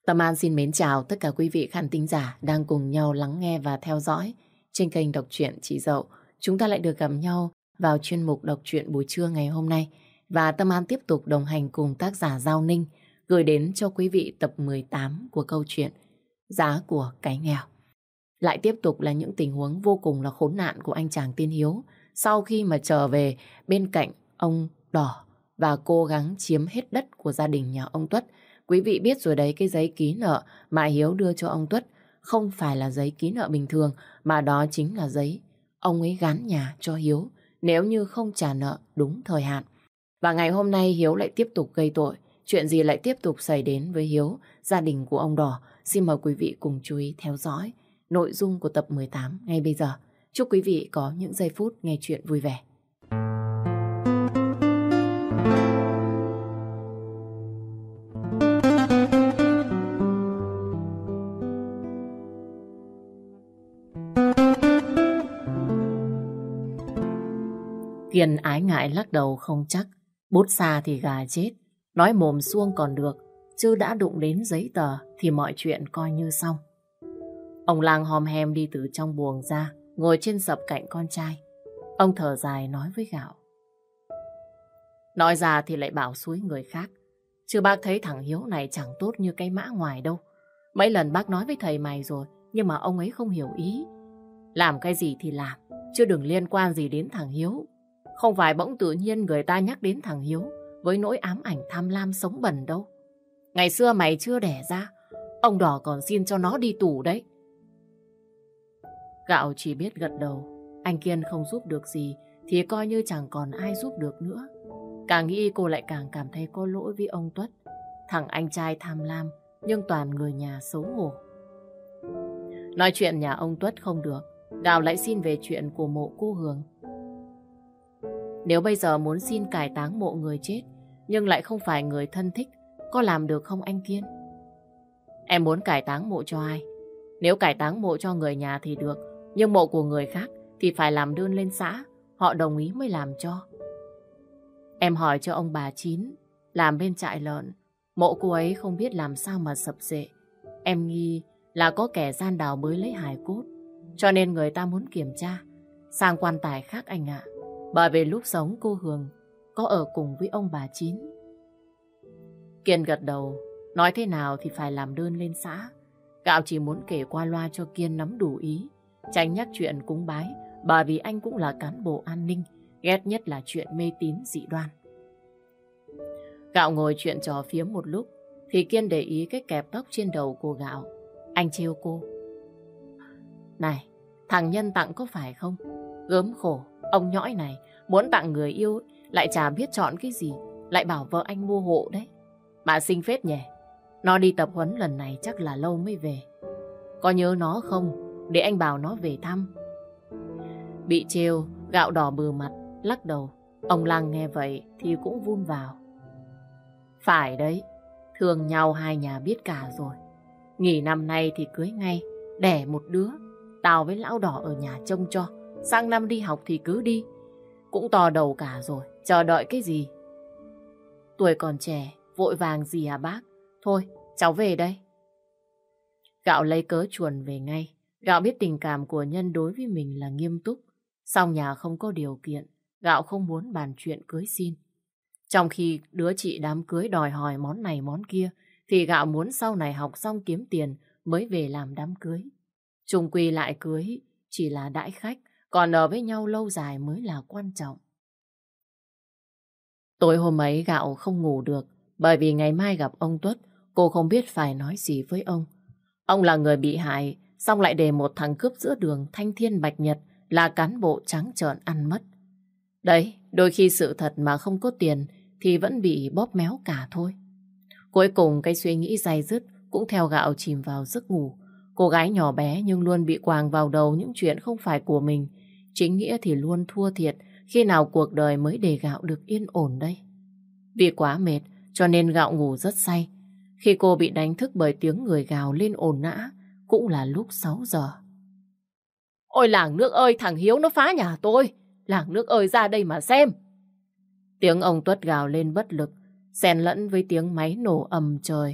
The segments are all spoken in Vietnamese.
Tâm An xin mến chào tất cả quý vị khán thính giả đang cùng nhau lắng nghe và theo dõi trên kênh đọc truyện Chị Dậu. Chúng ta lại được gặp nhau vào chuyên mục đọc truyện buổi trưa ngày hôm nay. Và Tâm An tiếp tục đồng hành cùng tác giả Giao Ninh gửi đến cho quý vị tập 18 của câu chuyện Giá của cái nghèo. Lại tiếp tục là những tình huống vô cùng là khốn nạn của anh chàng tên Hiếu sau khi mà trở về bên cạnh ông Đỏ và cố gắng chiếm hết đất của gia đình nhà ông Tuất. Quý vị biết rồi đấy, cái giấy ký nợ mà Hiếu đưa cho ông Tuất không phải là giấy ký nợ bình thường, mà đó chính là giấy ông ấy gán nhà cho Hiếu nếu như không trả nợ đúng thời hạn. Và ngày hôm nay Hiếu lại tiếp tục gây tội. Chuyện gì lại tiếp tục xảy đến với Hiếu, gia đình của ông Đỏ? Xin mời quý vị cùng chú ý theo dõi nội dung của tập 18 ngay bây giờ. Chúc quý vị có những giây phút nghe chuyện vui vẻ. Kiên ái ngại lắc đầu không chắc. Bút xa thì gà chết. Nói mồm suông còn được, chứ đã đụng đến giấy tờ thì mọi chuyện coi như xong. Ông Lang hòm hem đi từ trong buồng ra, ngồi trên sập cạnh con trai. Ông thở dài nói với Gạo. Nói ra thì lại bảo xúi người khác. Chứ bác thấy thằng Hiếu này chẳng tốt như cái mã ngoài đâu. Mấy lần bác nói với thầy mày rồi, nhưng mà ông ấy không hiểu ý. Làm cái gì thì làm, chứ đừng liên quan gì đến thằng Hiếu. Không phải bỗng tự nhiên người ta nhắc đến thằng Hiếu với nỗi ám ảnh tham lam sống bẩn đâu. Ngày xưa mày chưa đẻ ra, ông Đỏ còn xin cho nó đi tù đấy. Gạo chỉ biết gật đầu. Anh Kiên không giúp được gì thì coi như chẳng còn ai giúp được nữa. Càng nghĩ cô lại càng cảm thấy có lỗi với ông Tuất. Thằng anh trai tham lam nhưng toàn người nhà xấu hổ. Nói chuyện nhà ông Tuất không được, Gạo lại xin về chuyện của mộ cô Hường. Nếu bây giờ muốn xin cải táng mộ người chết nhưng lại không phải người thân thích, có làm được không anh Kiên? Em muốn cải táng mộ cho ai? Nếu cải táng mộ cho người nhà thì được, nhưng mộ của người khác thì phải làm đơn lên xã, họ đồng ý mới làm cho. Em hỏi cho ông bà Chín, làm bên trại lợn, mộ cô ấy không biết làm sao mà sập xệ. Em nghi là có kẻ gian đào bới lấy hài cốt, cho nên người ta muốn kiểm tra sang quan tài khác anh ạ. Bởi vì lúc sống cô Hường có ở cùng với ông bà Chín. Kiên gật đầu, nói thế nào thì phải làm đơn lên xã. Gạo chỉ muốn kể qua loa cho Kiên nắm đủ ý, tránh nhắc chuyện cúng bái, bởi vì anh cũng là cán bộ an ninh, ghét nhất là chuyện mê tín dị đoan. Gạo ngồi chuyện trò phiếm một lúc, thì Kiên để ý cái kẹp tóc trên đầu của Gạo. Anh trêu cô. Này, thằng Nhân tặng có phải không? Gớm khổ, ông nhõi này muốn tặng người yêu lại chả biết chọn cái gì, lại bảo vợ anh mua hộ đấy. Bà xinh phết nhỉ. Nó đi tập huấn lần này chắc là lâu mới về. Có nhớ nó không? Để anh bảo nó về thăm. Bị trêu, Gạo đỏ bừ mặt, lắc đầu. Ông Lăng nghe vậy thì cũng vun vào. Phải đấy, thương nhau hai nhà biết cả rồi. Nghỉ năm nay thì cưới ngay, đẻ một đứa. Tao với lão Đỏ ở nhà trông cho. Sang năm đi học thì cứ đi. Cũng to đầu cả rồi, chờ đợi cái gì? Tuổi còn trẻ, vội vàng gì à bác? Thôi, cháu về đây. Gạo lấy cớ chuồn về ngay. Gạo biết tình cảm của Nhân đối với mình là nghiêm túc. Song nhà không có điều kiện, Gạo không muốn bàn chuyện cưới xin. Trong khi đứa chị đám cưới đòi hỏi món này món kia, thì Gạo muốn sau này học xong kiếm tiền mới về làm đám cưới. Chung quy lại cưới chỉ là đãi khách, còn ở với nhau lâu dài mới là quan trọng. Tối hôm ấy Gạo không ngủ được, bởi vì ngày mai gặp ông Tuất, cô không biết phải nói gì với ông. Ông là người bị hại, xong lại để một thằng cướp giữa đường thanh thiên bạch nhật là cán bộ trắng trợn ăn mất. Đấy, đôi khi sự thật mà không có tiền thì vẫn bị bóp méo cả thôi. Cuối cùng cái suy nghĩ day dứt cũng theo Gạo chìm vào giấc ngủ. Cô gái nhỏ bé nhưng luôn bị quàng vào đầu những chuyện không phải của mình. Chính nghĩa thì luôn thua thiệt. Khi nào cuộc đời mới để Gạo được yên ổn đây? Vì quá mệt cho nên Gạo ngủ rất say. Khi cô bị đánh thức bởi tiếng người gào lên ồn ào, cũng là lúc 6 giờ. Ôi làng nước ơi, thằng Hiếu nó phá nhà tôi. Làng nước ơi, ra đây mà xem. Tiếng ông Tuất gào lên bất lực, xen lẫn với tiếng máy nổ ầm trời.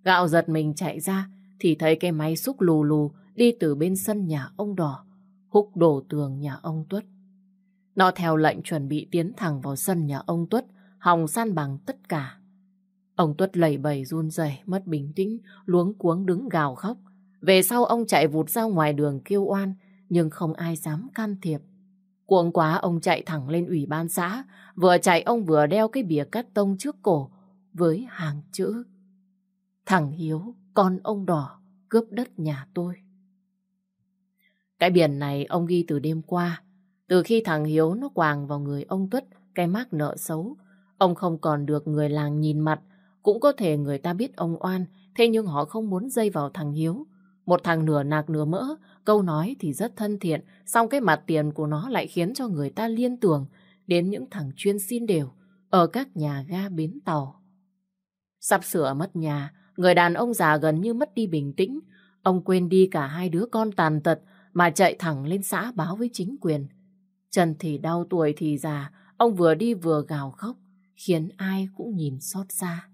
Gạo giật mình chạy ra thì thấy cái máy xúc lù lù đi từ bên sân nhà ông Đỏ, húc đổ tường nhà ông Tuất. Nó theo lệnh chuẩn bị tiến thẳng vào sân nhà ông Tuất, hòng san bằng tất cả. Ông Tuất lầy bầy run rẩy, mất bình tĩnh, luống cuống đứng gào khóc. Về sau ông chạy vụt ra ngoài đường kêu oan, nhưng không ai dám can thiệp. Cuống quá ông chạy thẳng lên ủy ban xã, vừa chạy ông vừa đeo cái bìa cát tông trước cổ với hàng chữ: Thằng Hiếu, con ông Đỏ, cướp đất nhà tôi. Cái biển này ông ghi từ đêm qua, từ khi thằng Hiếu nó quàng vào người ông Tuất cái mác nợ xấu. Ông không còn được người làng nhìn mặt, cũng có thể người ta biết ông oan, thế nhưng họ không muốn dây vào thằng Hiếu. Một thằng nửa nạc nửa mỡ, câu nói thì rất thân thiện, song cái mặt tiền của nó lại khiến cho người ta liên tưởng đến những thằng chuyên xin đều ở các nhà ga bến tàu. Sắp sửa mất nhà, người đàn ông già gần như mất đi bình tĩnh. Ông quên đi cả hai đứa con tàn tật mà chạy thẳng lên xã báo với chính quyền. Chân thì đau, tuổi thì già, ông vừa đi vừa gào khóc, khiến ai cũng nhìn xót xa.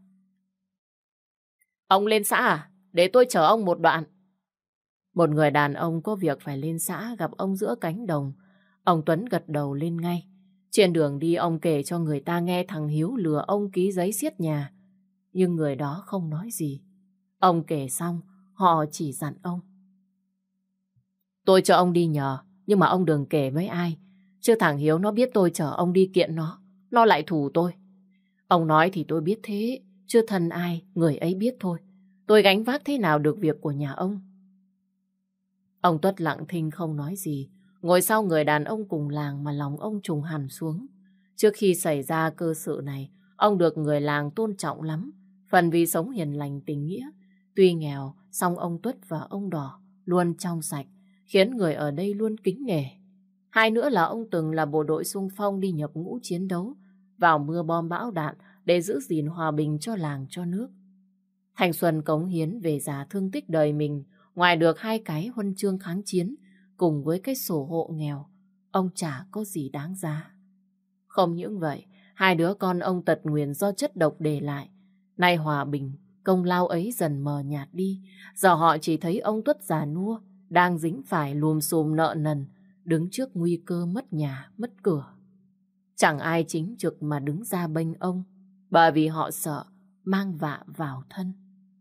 Ông lên xã à? Để tôi chở ông một đoạn. Một người đàn ông có việc phải lên xã gặp ông giữa cánh đồng. Ông Tuấn gật đầu lên ngay. Trên đường đi ông kể cho người ta nghe thằng Hiếu lừa ông ký giấy xiết nhà. Nhưng người đó không nói gì. Ông kể xong, họ chỉ dặn ông: Tôi cho ông đi nhờ, nhưng mà ông đừng kể với ai. Chứ thằng Hiếu nó biết tôi chở ông đi kiện nó lại thù tôi. Ông nói thì tôi biết thế, chứ thân ai, người ấy biết thôi. Tôi gánh vác thế nào được việc của nhà ông. Ông Tuất lặng thinh không nói gì, ngồi sau người đàn ông cùng làng mà lòng ông trùng hẳn xuống. Trước khi xảy ra cơ sự này, ông được người làng tôn trọng lắm, phần vì sống hiền lành tình nghĩa. Tuy nghèo, song ông Tuất và ông Đỏ luôn trong sạch, khiến người ở đây luôn kính nể. Hai nữa là ông từng là bộ đội xung phong đi nhập ngũ chiến đấu, vào mưa bom bão đạn để giữ gìn hòa bình cho làng cho nước. Thanh xuân cống hiến về già thương tích đời mình, ngoài được 2 cái huân chương kháng chiến cùng với cái sổ hộ nghèo, ông chả có gì đáng giá. Không những vậy, 2 đứa con ông tật nguyền do chất độc để lại. Nay hòa bình, công lao ấy dần mờ nhạt đi, giờ họ chỉ thấy ông Tuất già nua, đang dính phải lùm xùm nợ nần, đứng trước nguy cơ mất nhà, mất cửa. Chẳng ai chính trực mà đứng ra bênh ông, bởi vì họ sợ mang vạ vào thân.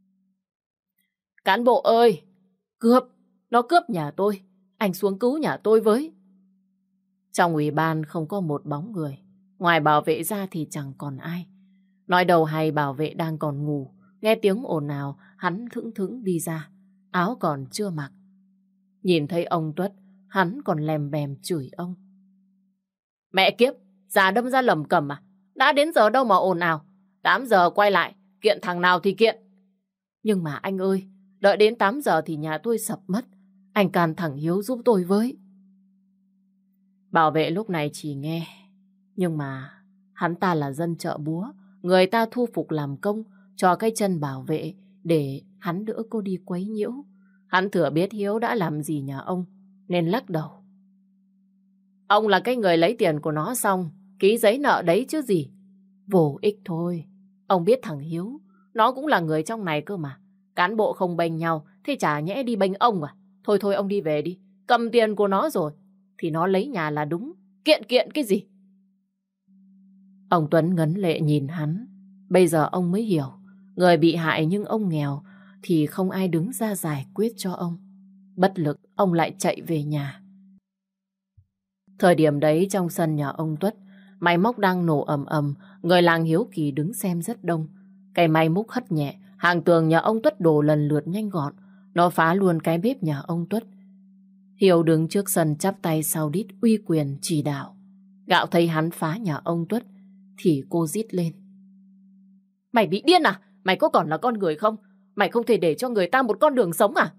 Cán bộ ơi! Cướp! Nó cướp nhà tôi! Anh xuống cứu nhà tôi với! Trong ủy ban không có một bóng người, ngoài bảo vệ ra thì chẳng còn ai. Nói đầu hay bảo vệ đang còn ngủ, nghe tiếng ồn ào, hắn thững thững đi ra, áo còn chưa mặc. Nhìn thấy ông Tuất, hắn còn lèm bèm chửi ông. Mẹ kiếp! Già đâm ra lầm cẩm à? Đã đến giờ đâu mà ồn ào? 8 giờ quay lại, kiện thằng nào thì kiện. Nhưng mà anh ơi, đợi đến 8 giờ thì nhà tôi sập mất. Anh can thằng Hiếu giúp tôi với. Bảo vệ lúc này chỉ nghe. Nhưng mà hắn ta là dân chợ búa, người ta thu phục làm công cho cái chân bảo vệ để hắn đỡ cô đi quấy nhiễu. Hắn thừa biết Hiếu đã làm gì nhà ông nên lắc đầu. Ông là cái người lấy tiền của nó xong ký giấy nợ đấy chứ gì. Vô ích thôi. Ông biết thằng Hiếu, nó cũng là người trong này cơ mà. Cán bộ không bênh nhau, thế chả nhẽ đi bênh ông à? Thôi thôi ông đi về đi. Cầm tiền của nó rồi thì nó lấy nhà là đúng. Kiện kiện cái gì? Ông Tuấn ngấn lệ nhìn hắn. Bây giờ ông mới hiểu, người bị hại nhưng ông nghèo thì không ai đứng ra giải quyết cho ông. Bất lực, ông lại chạy về nhà. Thời điểm đấy trong sân nhà ông Tuất, máy móc đang nổ ầm ầm, người làng hiếu kỳ đứng xem rất đông. Cái máy múc hất nhẹ, hàng tường nhà ông Tuất đổ lần lượt nhanh gọn, nó phá luôn cái bếp nhà ông Tuất. Hiếu đứng trước sân chắp tay sau đít uy quyền chỉ đạo. Gạo thấy hắn phá nhà ông Tuất thì cô rít lên. Mày bị điên à? Mày có còn là con người không? Mày không thể để cho người ta một con đường sống à?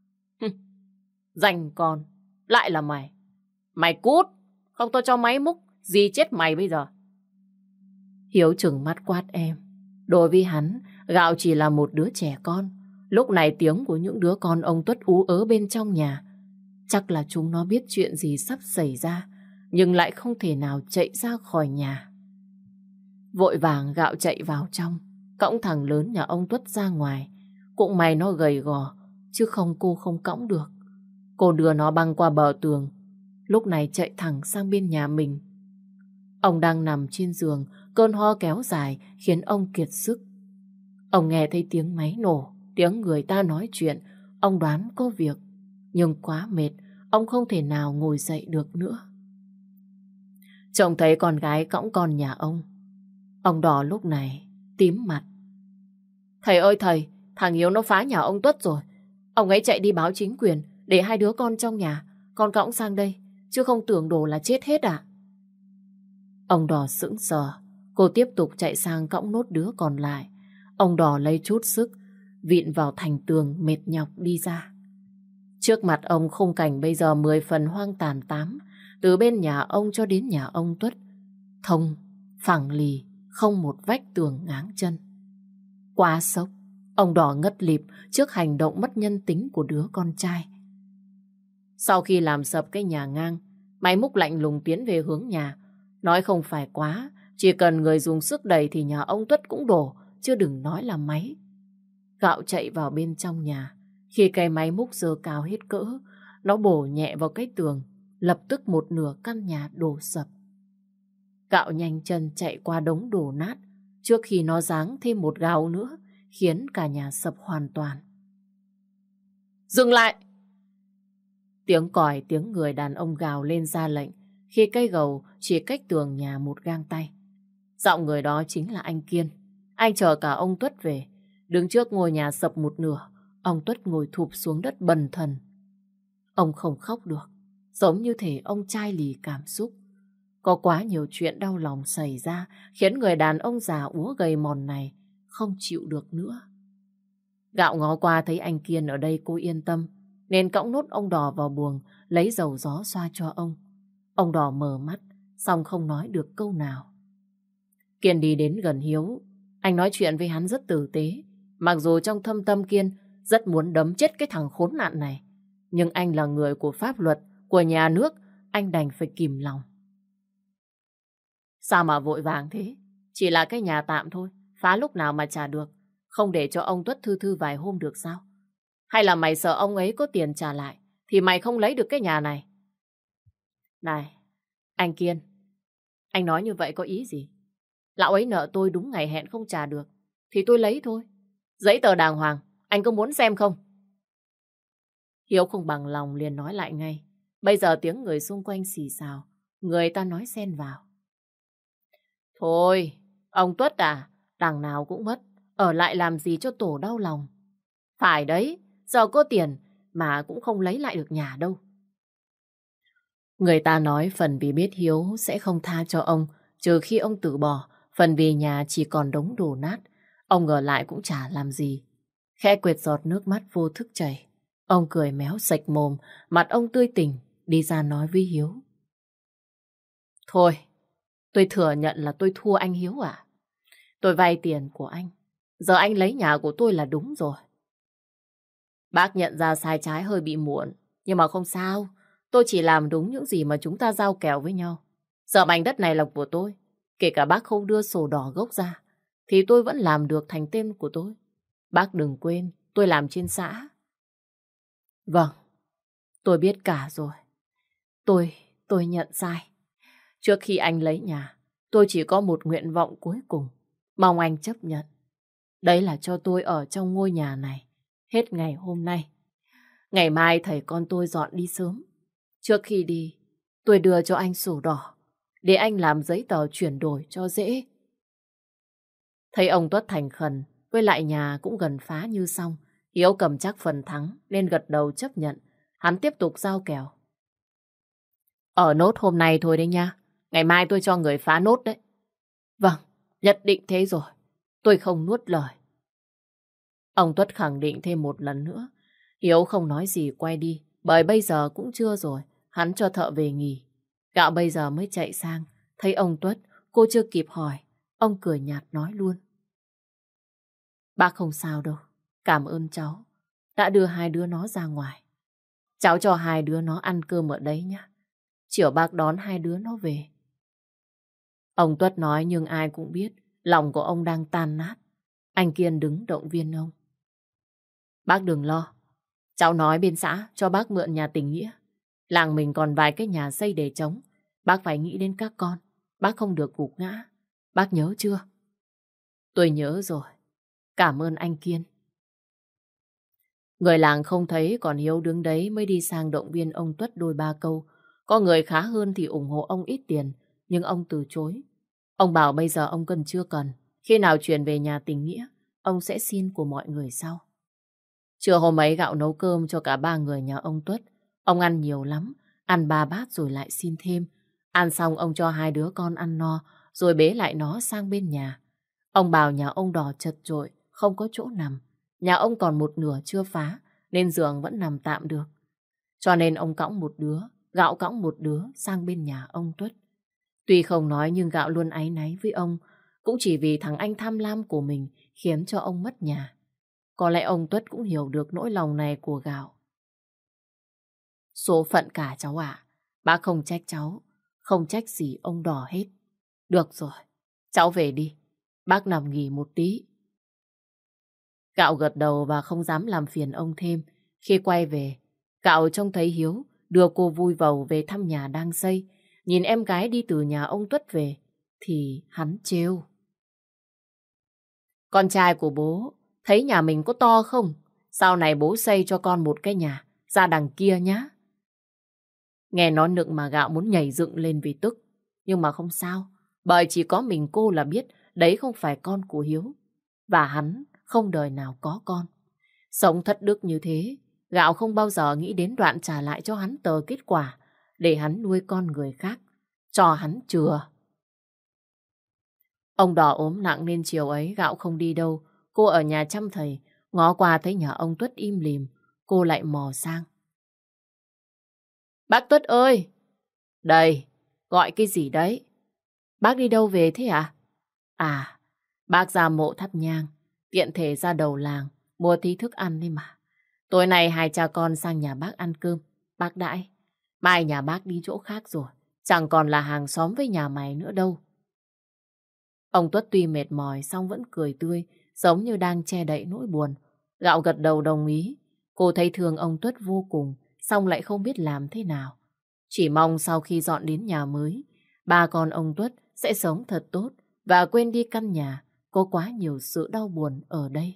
Dành con, lại là mày. Mày cút, không tôi cho máy múc, gì chết mày bây giờ. Hiếu trừng mắt quát em. Đối với hắn, Gạo chỉ là một đứa trẻ con. Lúc này tiếng của những đứa con ông Tuất ú ớ bên trong nhà. Chắc là chúng nó biết chuyện gì sắp xảy ra, nhưng lại không thể nào chạy ra khỏi nhà. Vội vàng Gạo chạy vào trong, cõng thằng lớn nhà ông Tuất ra ngoài. Cũng may nó gầy gò, chứ không cô không cõng được. Cô đưa nó băng qua bờ tường, lúc này chạy thẳng sang bên nhà mình. Ông đang nằm trên giường, cơn ho kéo dài khiến ông kiệt sức. Ông nghe thấy tiếng máy nổ, tiếng người ta nói chuyện, ông đoán có việc. Nhưng quá mệt, ông không thể nào ngồi dậy được nữa. Trông thấy con gái cõng con nhà ông Đỏ lúc này tím mặt. Thầy ơi thầy, thằng Hiếu nó phá nhà ông Tuất rồi. Ông ấy chạy đi báo chính quyền để hai đứa con trong nhà, con cõng sang đây, chứ không tưởng đồ là chết hết à? Ông Đỏ sững sờ, cô tiếp tục chạy sang cõng nốt đứa còn lại. Ông Đỏ lấy chút sức, vịn vào thành tường mệt nhọc đi ra. Trước mặt ông khung cảnh bây giờ 10 phần hoang tàn tám, từ bên nhà ông cho đến nhà ông Tuất. Thông, phẳng lì, không một vách tường ngáng chân. Quá sốc, ông Đỏ ngất lịm trước hành động mất nhân tính của đứa con trai. Sau khi làm sập cái nhà ngang, máy múc lạnh lùng tiến về hướng nhà. Nói không phải quá, chỉ cần người dùng sức đẩy thì nhà ông Tuất cũng đổ, chứ đừng nói là máy. Gạo chạy vào bên trong nhà. Khi cây máy múc giơ cao hết cỡ, nó bổ nhẹ vào cái tường, lập tức một nửa căn nhà đổ sập. Gạo nhanh chân chạy qua đống đổ nát, trước khi nó giáng thêm một gáo nữa, khiến cả nhà sập hoàn toàn. Dừng lại! Tiếng còi, tiếng người đàn ông gào lên ra lệnh, khi cây gầu chỉ cách tường nhà một gang tay. Giọng người đó chính là anh Kiên. Anh chờ cả ông Tuất về. Đứng trước ngôi nhà sập một nửa, ông Tuất ngồi thụp xuống đất bần thần. Ông không khóc được, giống như thể ông chai lì cảm xúc. Có quá nhiều chuyện đau lòng xảy ra, khiến người đàn ông già úa gầy mòn này không chịu được nữa. Gạo ngó qua thấy anh Kiên ở đây cô yên tâm, nên cõng nốt ông Đỏ vào buồng, lấy dầu gió xoa cho ông. Ông Đỏ mở mắt, xong không nói được câu nào. Kiên đi đến gần Hiếu. Anh nói chuyện với hắn rất tử tế. Mặc dù trong thâm tâm Kiên rất muốn đấm chết cái thằng khốn nạn này, nhưng anh là người của pháp luật, của nhà nước, anh đành phải kìm lòng. Sao mà vội vàng thế? Chỉ là cái nhà tạm thôi, phá lúc nào mà trả được. Không để cho ông Tuất thư thư vài hôm được sao? Hay là mày sợ ông ấy có tiền trả lại thì mày không lấy được cái nhà này? Này, anh Kiên, anh nói như vậy có ý gì? Lão ấy nợ tôi đúng ngày hẹn không trả được thì tôi lấy thôi. Giấy tờ đàng hoàng, anh có muốn xem không? Hiếu không bằng lòng liền nói lại ngay. Bây giờ tiếng người xung quanh xì xào, người ta nói xen vào. Thôi, ông Tuất à, đằng nào cũng mất, ở lại làm gì cho tổ đau lòng. Phải đấy, giờ có tiền mà cũng không lấy lại được nhà đâu. Người ta nói phần vì biết Hiếu sẽ không tha cho ông, trừ khi ông từ bỏ, phần vì nhà chỉ còn đống đổ nát, ông ở lại cũng chả làm gì. Khẽ quệt giọt nước mắt vô thức chảy. Ông cười méo sạch mồm, mặt ông tươi tỉnh, đi ra nói với Hiếu. Thôi, tôi thừa nhận là tôi thua anh Hiếu à. Tôi vay tiền của anh, giờ anh lấy nhà của tôi là đúng rồi. Bác nhận ra sai trái hơi bị muộn, nhưng mà không sao. Tôi chỉ làm đúng những gì mà chúng ta giao kèo với nhau. Giờ mảnh đất này là của tôi. Kể cả bác không đưa sổ đỏ gốc ra, thì tôi vẫn làm được thành tên của tôi. Bác đừng quên, tôi làm trên xã. Vâng, tôi biết cả rồi. Tôi nhận sai. Trước khi anh lấy nhà, tôi chỉ có một nguyện vọng cuối cùng. Mong anh chấp nhận. Đấy là cho tôi ở trong ngôi nhà này hết ngày hôm nay. Ngày mai thầy con tôi dọn đi sớm. Trước khi đi, tôi đưa cho anh sổ đỏ để anh làm giấy tờ chuyển đổi cho dễ. Thấy ông Tuất thành khẩn, với lại nhà cũng gần phá như xong, Hiếu cầm chắc phần thắng nên gật đầu chấp nhận. Hắn tiếp tục giao kèo. Ở nốt hôm nay thôi đấy nha. Ngày mai tôi cho người phá nốt đấy. Vâng, nhất định thế rồi. Tôi không nuốt lời. Ông Tuất khẳng định thêm một lần nữa. Hiếu không nói gì quay đi, bởi bây giờ cũng trưa rồi, hắn cho thợ về nghỉ. Gạo bây giờ mới chạy sang, thấy ông Tuất, cô chưa kịp hỏi, ông cười nhạt nói luôn. Bác không sao đâu, cảm ơn cháu, đã đưa hai đứa nó ra ngoài. Cháu cho hai đứa nó ăn cơm ở đấy nhé. Chiều bác đón hai đứa nó về. Ông Tuất nói nhưng ai cũng biết, lòng của ông đang tan nát. Anh Kiên đứng động viên ông. Bác đừng lo. Cháu nói bên xã cho bác mượn nhà tình nghĩa. Làng mình còn vài cái nhà xây để trống. Bác phải nghĩ đến các con. Bác không được gục ngã. Bác nhớ chưa? Tôi nhớ rồi. Cảm ơn anh Kiên. Người làng không thấy còn Hiếu đứng đấy mới đi sang động viên ông Tuất đôi ba câu. Có người khá hơn thì ủng hộ ông ít tiền, nhưng ông từ chối. Ông bảo bây giờ ông cần chưa cần. Khi nào chuyển về nhà tình nghĩa, ông sẽ xin của mọi người sau. Trưa hôm ấy Gạo nấu cơm cho cả ba người nhà ông Tuất. Ông ăn nhiều lắm, ăn 3 bát rồi lại xin thêm. Ăn xong ông cho hai đứa con ăn no, rồi bế lại nó sang bên nhà. Ông bảo nhà ông Đỏ chật chội, không có chỗ nằm. Nhà ông còn một nửa chưa phá, nên giường vẫn nằm tạm được. Cho nên ông cõng một đứa, Gạo cõng một đứa sang bên nhà ông Tuất. Tuy không nói nhưng Gạo luôn áy náy với ông, cũng chỉ vì thằng anh tham lam của mình khiến cho ông mất nhà. Có lẽ ông Tuất cũng hiểu được nỗi lòng này của Gạo. Số phận cả cháu ạ. Bác không trách cháu, không trách gì ông Đỏ hết. Được rồi, cháu về đi. Bác nằm nghỉ một tí. Gạo gật đầu và không dám làm phiền ông thêm. Khi quay về, Gạo trông thấy Hiếu đưa cô vui vầu về thăm nhà đang xây. Nhìn em gái đi từ nhà ông Tuất về, thì hắn trêu. Con trai của bố, thấy nhà mình có to không? Sau này bố xây cho con một cái nhà, ra đằng kia nhá. Nghe nó nựng mà Gạo muốn nhảy dựng lên vì tức. Nhưng mà không sao, bởi chỉ có mình cô là biết đấy không phải con của Hiếu. Và hắn không đời nào có con. Sống thất đức như thế, Gạo không bao giờ nghĩ đến đoạn trả lại cho hắn tờ kết quả để hắn nuôi con người khác, cho hắn chừa. Ông Đỏ ốm nặng nên chiều ấy Gạo không đi đâu. Cô ở nhà chăm thầy, ngó qua thấy nhà ông Tuất im lìm, cô lại mò sang. Bác Tuất ơi! Đây, gọi cái gì đấy? Bác đi đâu về thế ạ? À, bác ra mộ thắp nhang, tiện thể ra đầu làng, mua tí thức ăn đi mà. Tối nay hai cha con sang nhà bác ăn cơm, bác đãi. Mai nhà bác đi chỗ khác rồi, chẳng còn là hàng xóm với nhà mày nữa đâu. Ông Tuất tuy mệt mỏi song vẫn cười tươi, giống như đang che đậy nỗi buồn. Gạo gật đầu đồng ý. Cô thấy thương ông Tuất vô cùng, song lại không biết làm thế nào. Chỉ mong sau khi dọn đến nhà mới, ba con ông Tuất sẽ sống thật tốt và quên đi căn nhà có quá nhiều sự đau buồn ở đây.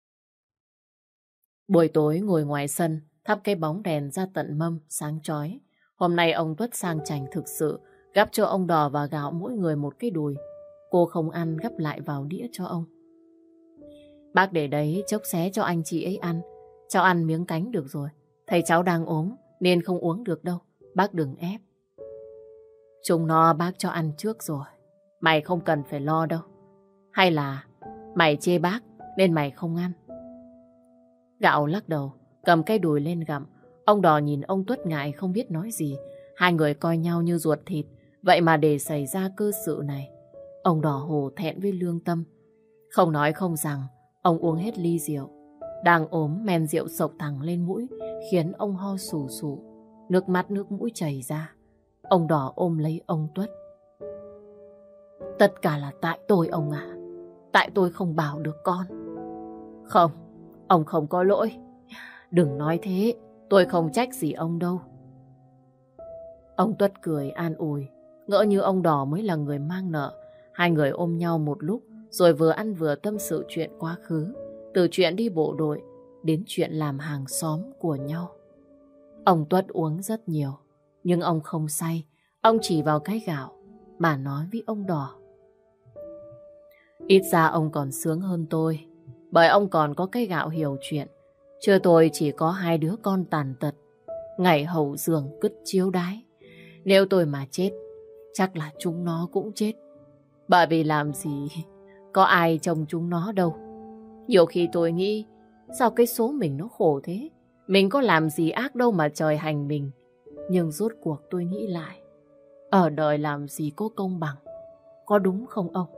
Buổi tối ngồi ngoài sân, thắp cái bóng đèn ra tận mâm, sáng chói. Hôm nay ông Tuất sang chảnh thực sự, gắp cho ông Đỏ và Gạo mỗi người một cái đùi. Cô không ăn gắp lại vào đĩa cho ông. Bác để đấy chốc xé cho anh chị ấy ăn. Cháu ăn miếng cánh được rồi. Thầy cháu đang ốm nên không uống được đâu. Bác đừng ép. Chúng nó bác cho ăn trước rồi. Mày không cần phải lo đâu. Hay là mày chê bác nên mày không ăn? Gạo lắc đầu, cầm cái đùi lên gặm. Ông Đỏ nhìn ông Tuất ngại không biết nói gì. Hai người coi nhau như ruột thịt. Vậy mà để xảy ra cơ sự này, ông Đỏ hổ thẹn với lương tâm. Không nói không rằng, ông uống hết ly rượu. Đang ốm men rượu sộc thẳng lên mũi, khiến ông ho sù sụ. Nước mắt nước mũi chảy ra. Ông Đỏ ôm lấy ông Tuất. Tất cả là tại tôi ông ạ. Tại tôi không bảo được con. Không, ông không có lỗi. Đừng nói thế, tôi không trách gì ông đâu. Ông Tuất cười an ủi, ngỡ như ông Đỏ mới là người mang nợ. Hai người ôm nhau một lúc, rồi vừa ăn vừa tâm sự chuyện quá khứ. Từ chuyện đi bộ đội đến chuyện làm hàng xóm của nhau. Ông Tuất uống rất nhiều, nhưng ông không say. Ông chỉ vào cái gạo mà nói với ông Đỏ. Ít ra ông còn sướng hơn tôi, bởi ông còn có cái gạo hiểu chuyện. Chưa tôi chỉ có hai đứa con tàn tật, ngày hậu giường cứt chiếu đái. Nếu tôi mà chết, chắc là chúng nó cũng chết. Bởi vì làm gì có ai trông chúng nó đâu. Nhiều khi tôi nghĩ, sao cái số mình nó khổ thế? Mình có làm gì ác đâu mà trời hành mình. Nhưng rốt cuộc tôi nghĩ lại, ở đời làm gì có công bằng, có đúng không ông?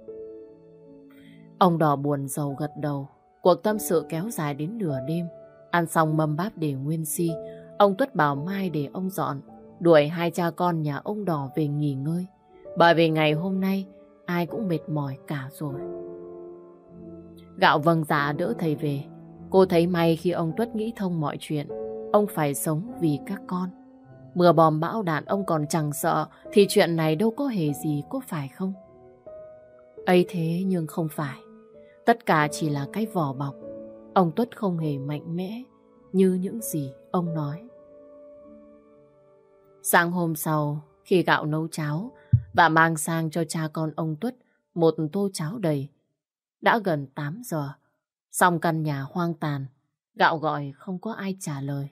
Ông Đỏ buồn rầu gật đầu. Cuộc tâm sự kéo dài đến nửa đêm. Ăn xong mâm bát để nguyên si, ông Tuất bảo mai để ông dọn, đuổi hai cha con nhà ông Đỏ về nghỉ ngơi. Bởi vì ngày hôm nay ai cũng mệt mỏi cả rồi. Gạo vâng dạ đỡ thầy về. Cô thấy may khi ông Tuất nghĩ thông mọi chuyện. Ông phải sống vì các con. Mưa bom bão đạn ông còn chẳng sợ, thì chuyện này đâu có hề gì, có phải không? Ấy thế nhưng không phải. Tất cả chỉ là cái vỏ bọc. Ông Tuất không hề mạnh mẽ như những gì ông nói. Sáng hôm sau, khi Gạo nấu cháo và mang sang cho cha con ông Tuất một tô cháo đầy, đã gần 8 giờ. Xong căn nhà hoang tàn, Gạo gọi không có ai trả lời.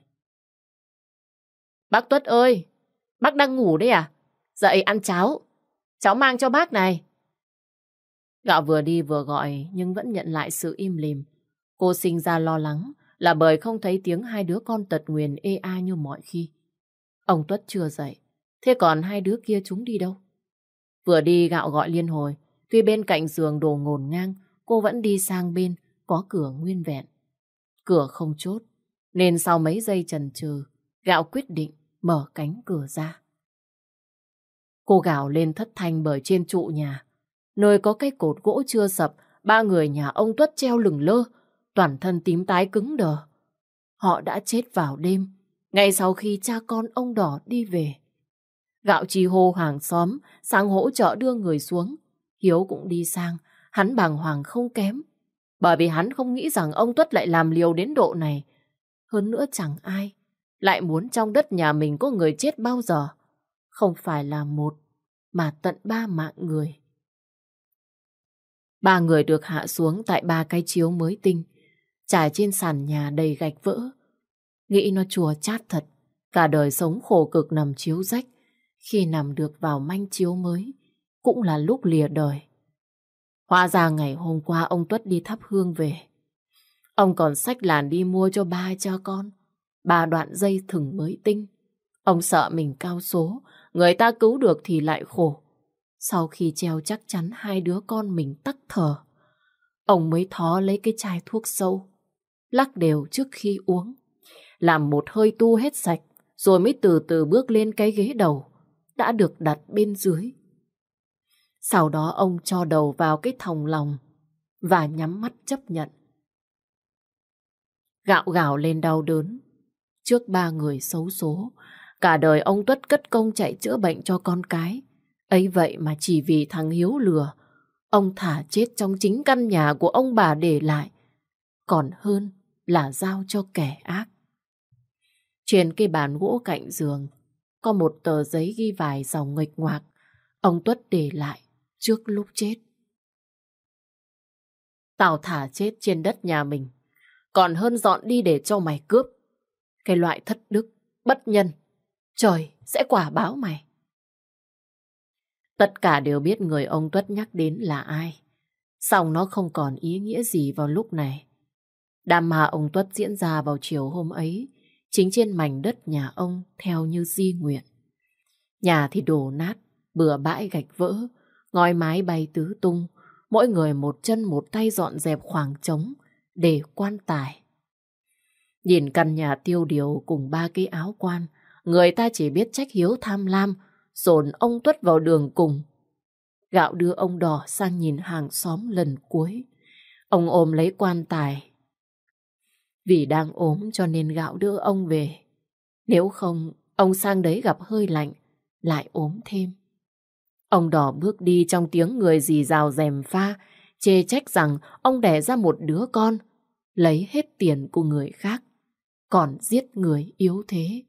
Bác Tuất ơi, bác đang ngủ đấy à? Dậy ăn cháo, cháu mang cho bác này. Gạo vừa đi vừa gọi nhưng vẫn nhận lại sự im lìm. Cô sinh ra lo lắng là bởi không thấy tiếng hai đứa con tật nguyền ê a như mọi khi. Ông Tuất chưa dậy, thế còn hai đứa kia chúng đi đâu? Vừa đi Gạo gọi liên hồi, tuy bên cạnh giường đồ ngổn ngang, cô vẫn đi sang bên có cửa nguyên vẹn. Cửa không chốt, nên sau mấy giây chần chừ, Gạo quyết định mở cánh cửa ra. Cô gào lên thất thanh bởi trên trụ nhà, nơi có cái cột gỗ chưa sập, ba người nhà ông Tuất treo lửng lơ, toàn thân tím tái cứng đờ. Họ đã chết vào đêm, ngay sau khi cha con ông Đỏ đi về. Gạo chi hô hàng xóm sang hỗ trợ đưa người xuống. Hiếu cũng đi sang, hắn bàng hoàng không kém. Bởi vì hắn không nghĩ rằng ông Tuất lại làm liều đến độ này. Hơn nữa chẳng ai lại muốn trong đất nhà mình có người chết bao giờ. Không phải là một, mà tận 3 mạng người. 3 người được hạ xuống tại 3 cái chiếu mới tinh, trải trên sàn nhà đầy gạch vỡ. Nghĩ nó chua chát thật, cả đời sống khổ cực nằm chiếu rách. Khi nằm được vào manh chiếu mới, cũng là lúc lìa đời. Hóa ra ngày hôm qua ông Tuất đi thắp hương về. Ông còn xách làn đi mua cho ba cha con 3 đoạn dây thừng mới tinh. Ông sợ mình cao số, người ta cứu được thì lại khổ. Sau khi treo chắc chắn hai đứa con mình tắc thở, ông mới thó lấy cái chai thuốc sâu, lắc đều trước khi uống, làm một hơi tu hết sạch, rồi mới từ từ bước lên cái ghế đầu đã được đặt bên dưới. Sau đó ông cho đầu vào cái thòng lòng và nhắm mắt chấp nhận. Gạo gào lên đau đớn trước 3 người xấu số. Cả đời ông Tuất cất công chạy chữa bệnh cho con cái. Ấy vậy mà chỉ vì thằng Hiếu lừa, ông thả chết trong chính căn nhà của ông bà để lại, còn hơn là giao cho kẻ ác. Trên cái bàn gỗ cạnh giường có một tờ giấy ghi vài dòng nguệch ngoạc ông Tuất để lại trước lúc chết. Tao thả chết trên đất nhà mình, còn hơn dọn đi để cho mày cướp. Cái loại thất đức, bất nhân, trời sẽ quả báo mày. Tất cả đều biết người ông Tuất nhắc đến là ai. Song nó không còn ý nghĩa gì vào lúc này. Đám ma ông Tuất diễn ra vào chiều hôm ấy, chính trên mảnh đất nhà ông theo như di nguyện. Nhà thì đổ nát, bừa bãi gạch vỡ, ngói mái bay tứ tung, mỗi người một chân một tay dọn dẹp khoảng trống để quan tài. Nhìn căn nhà tiêu điều cùng 3 cái áo quan, người ta chỉ biết trách Hiếu tham lam, dồn ông Tuất vào đường cùng. Gạo đưa ông Đỏ sang nhìn hàng xóm lần cuối. Ông ôm lấy quan tài. Vì đang ốm cho nên Gạo đưa ông về. Nếu không, ông sang đấy gặp hơi lạnh, lại ốm thêm. Ông Đỏ bước đi trong tiếng người rì rào rèm pha, chê trách rằng ông đẻ ra một đứa con, lấy hết tiền của người khác, còn giết người yếu thế.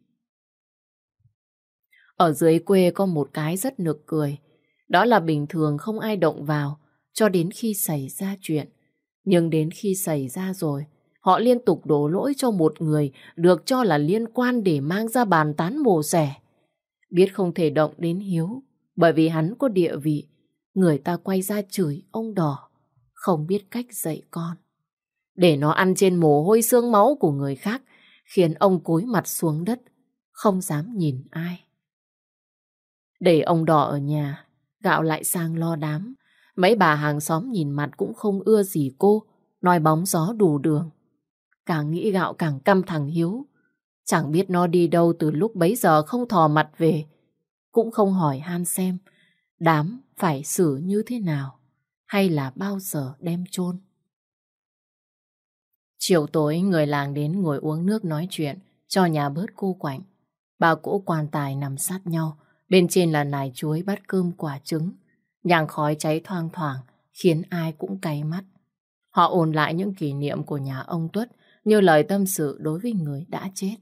Ở dưới quê có một cái rất nực cười, đó là bình thường không ai động vào cho đến khi xảy ra chuyện. Nhưng đến khi xảy ra rồi, họ liên tục đổ lỗi cho một người được cho là liên quan để mang ra bàn tán mổ xẻ. Biết không thể động đến Hiếu, bởi vì hắn có địa vị, người ta quay ra chửi ông Đỏ, không biết cách dạy con. Để nó ăn trên mồ hôi xương máu của người khác, khiến ông cúi mặt xuống đất, không dám nhìn ai. Để ông Đỏ ở nhà, Gạo lại sang lo đám. Mấy bà hàng xóm nhìn mặt cũng không ưa gì cô, nói bóng gió đủ đường. Càng nghĩ Gạo càng căm thằng Hiếu. Chẳng biết nó đi đâu từ lúc bấy giờ không thò mặt về, cũng không hỏi han xem đám phải xử như thế nào, hay là bao giờ đem chôn. Chiều tối người làng đến ngồi uống nước nói chuyện cho nhà bớt cô quạnh. Ba cỗ quan tài nằm sát nhau, bên trên là nải chuối, bát cơm, quả trứng. Nhang khói cháy thoang thoảng khiến ai cũng cay mắt. Họ ôn lại những kỷ niệm của nhà ông Tuất như lời tâm sự đối với người đã chết.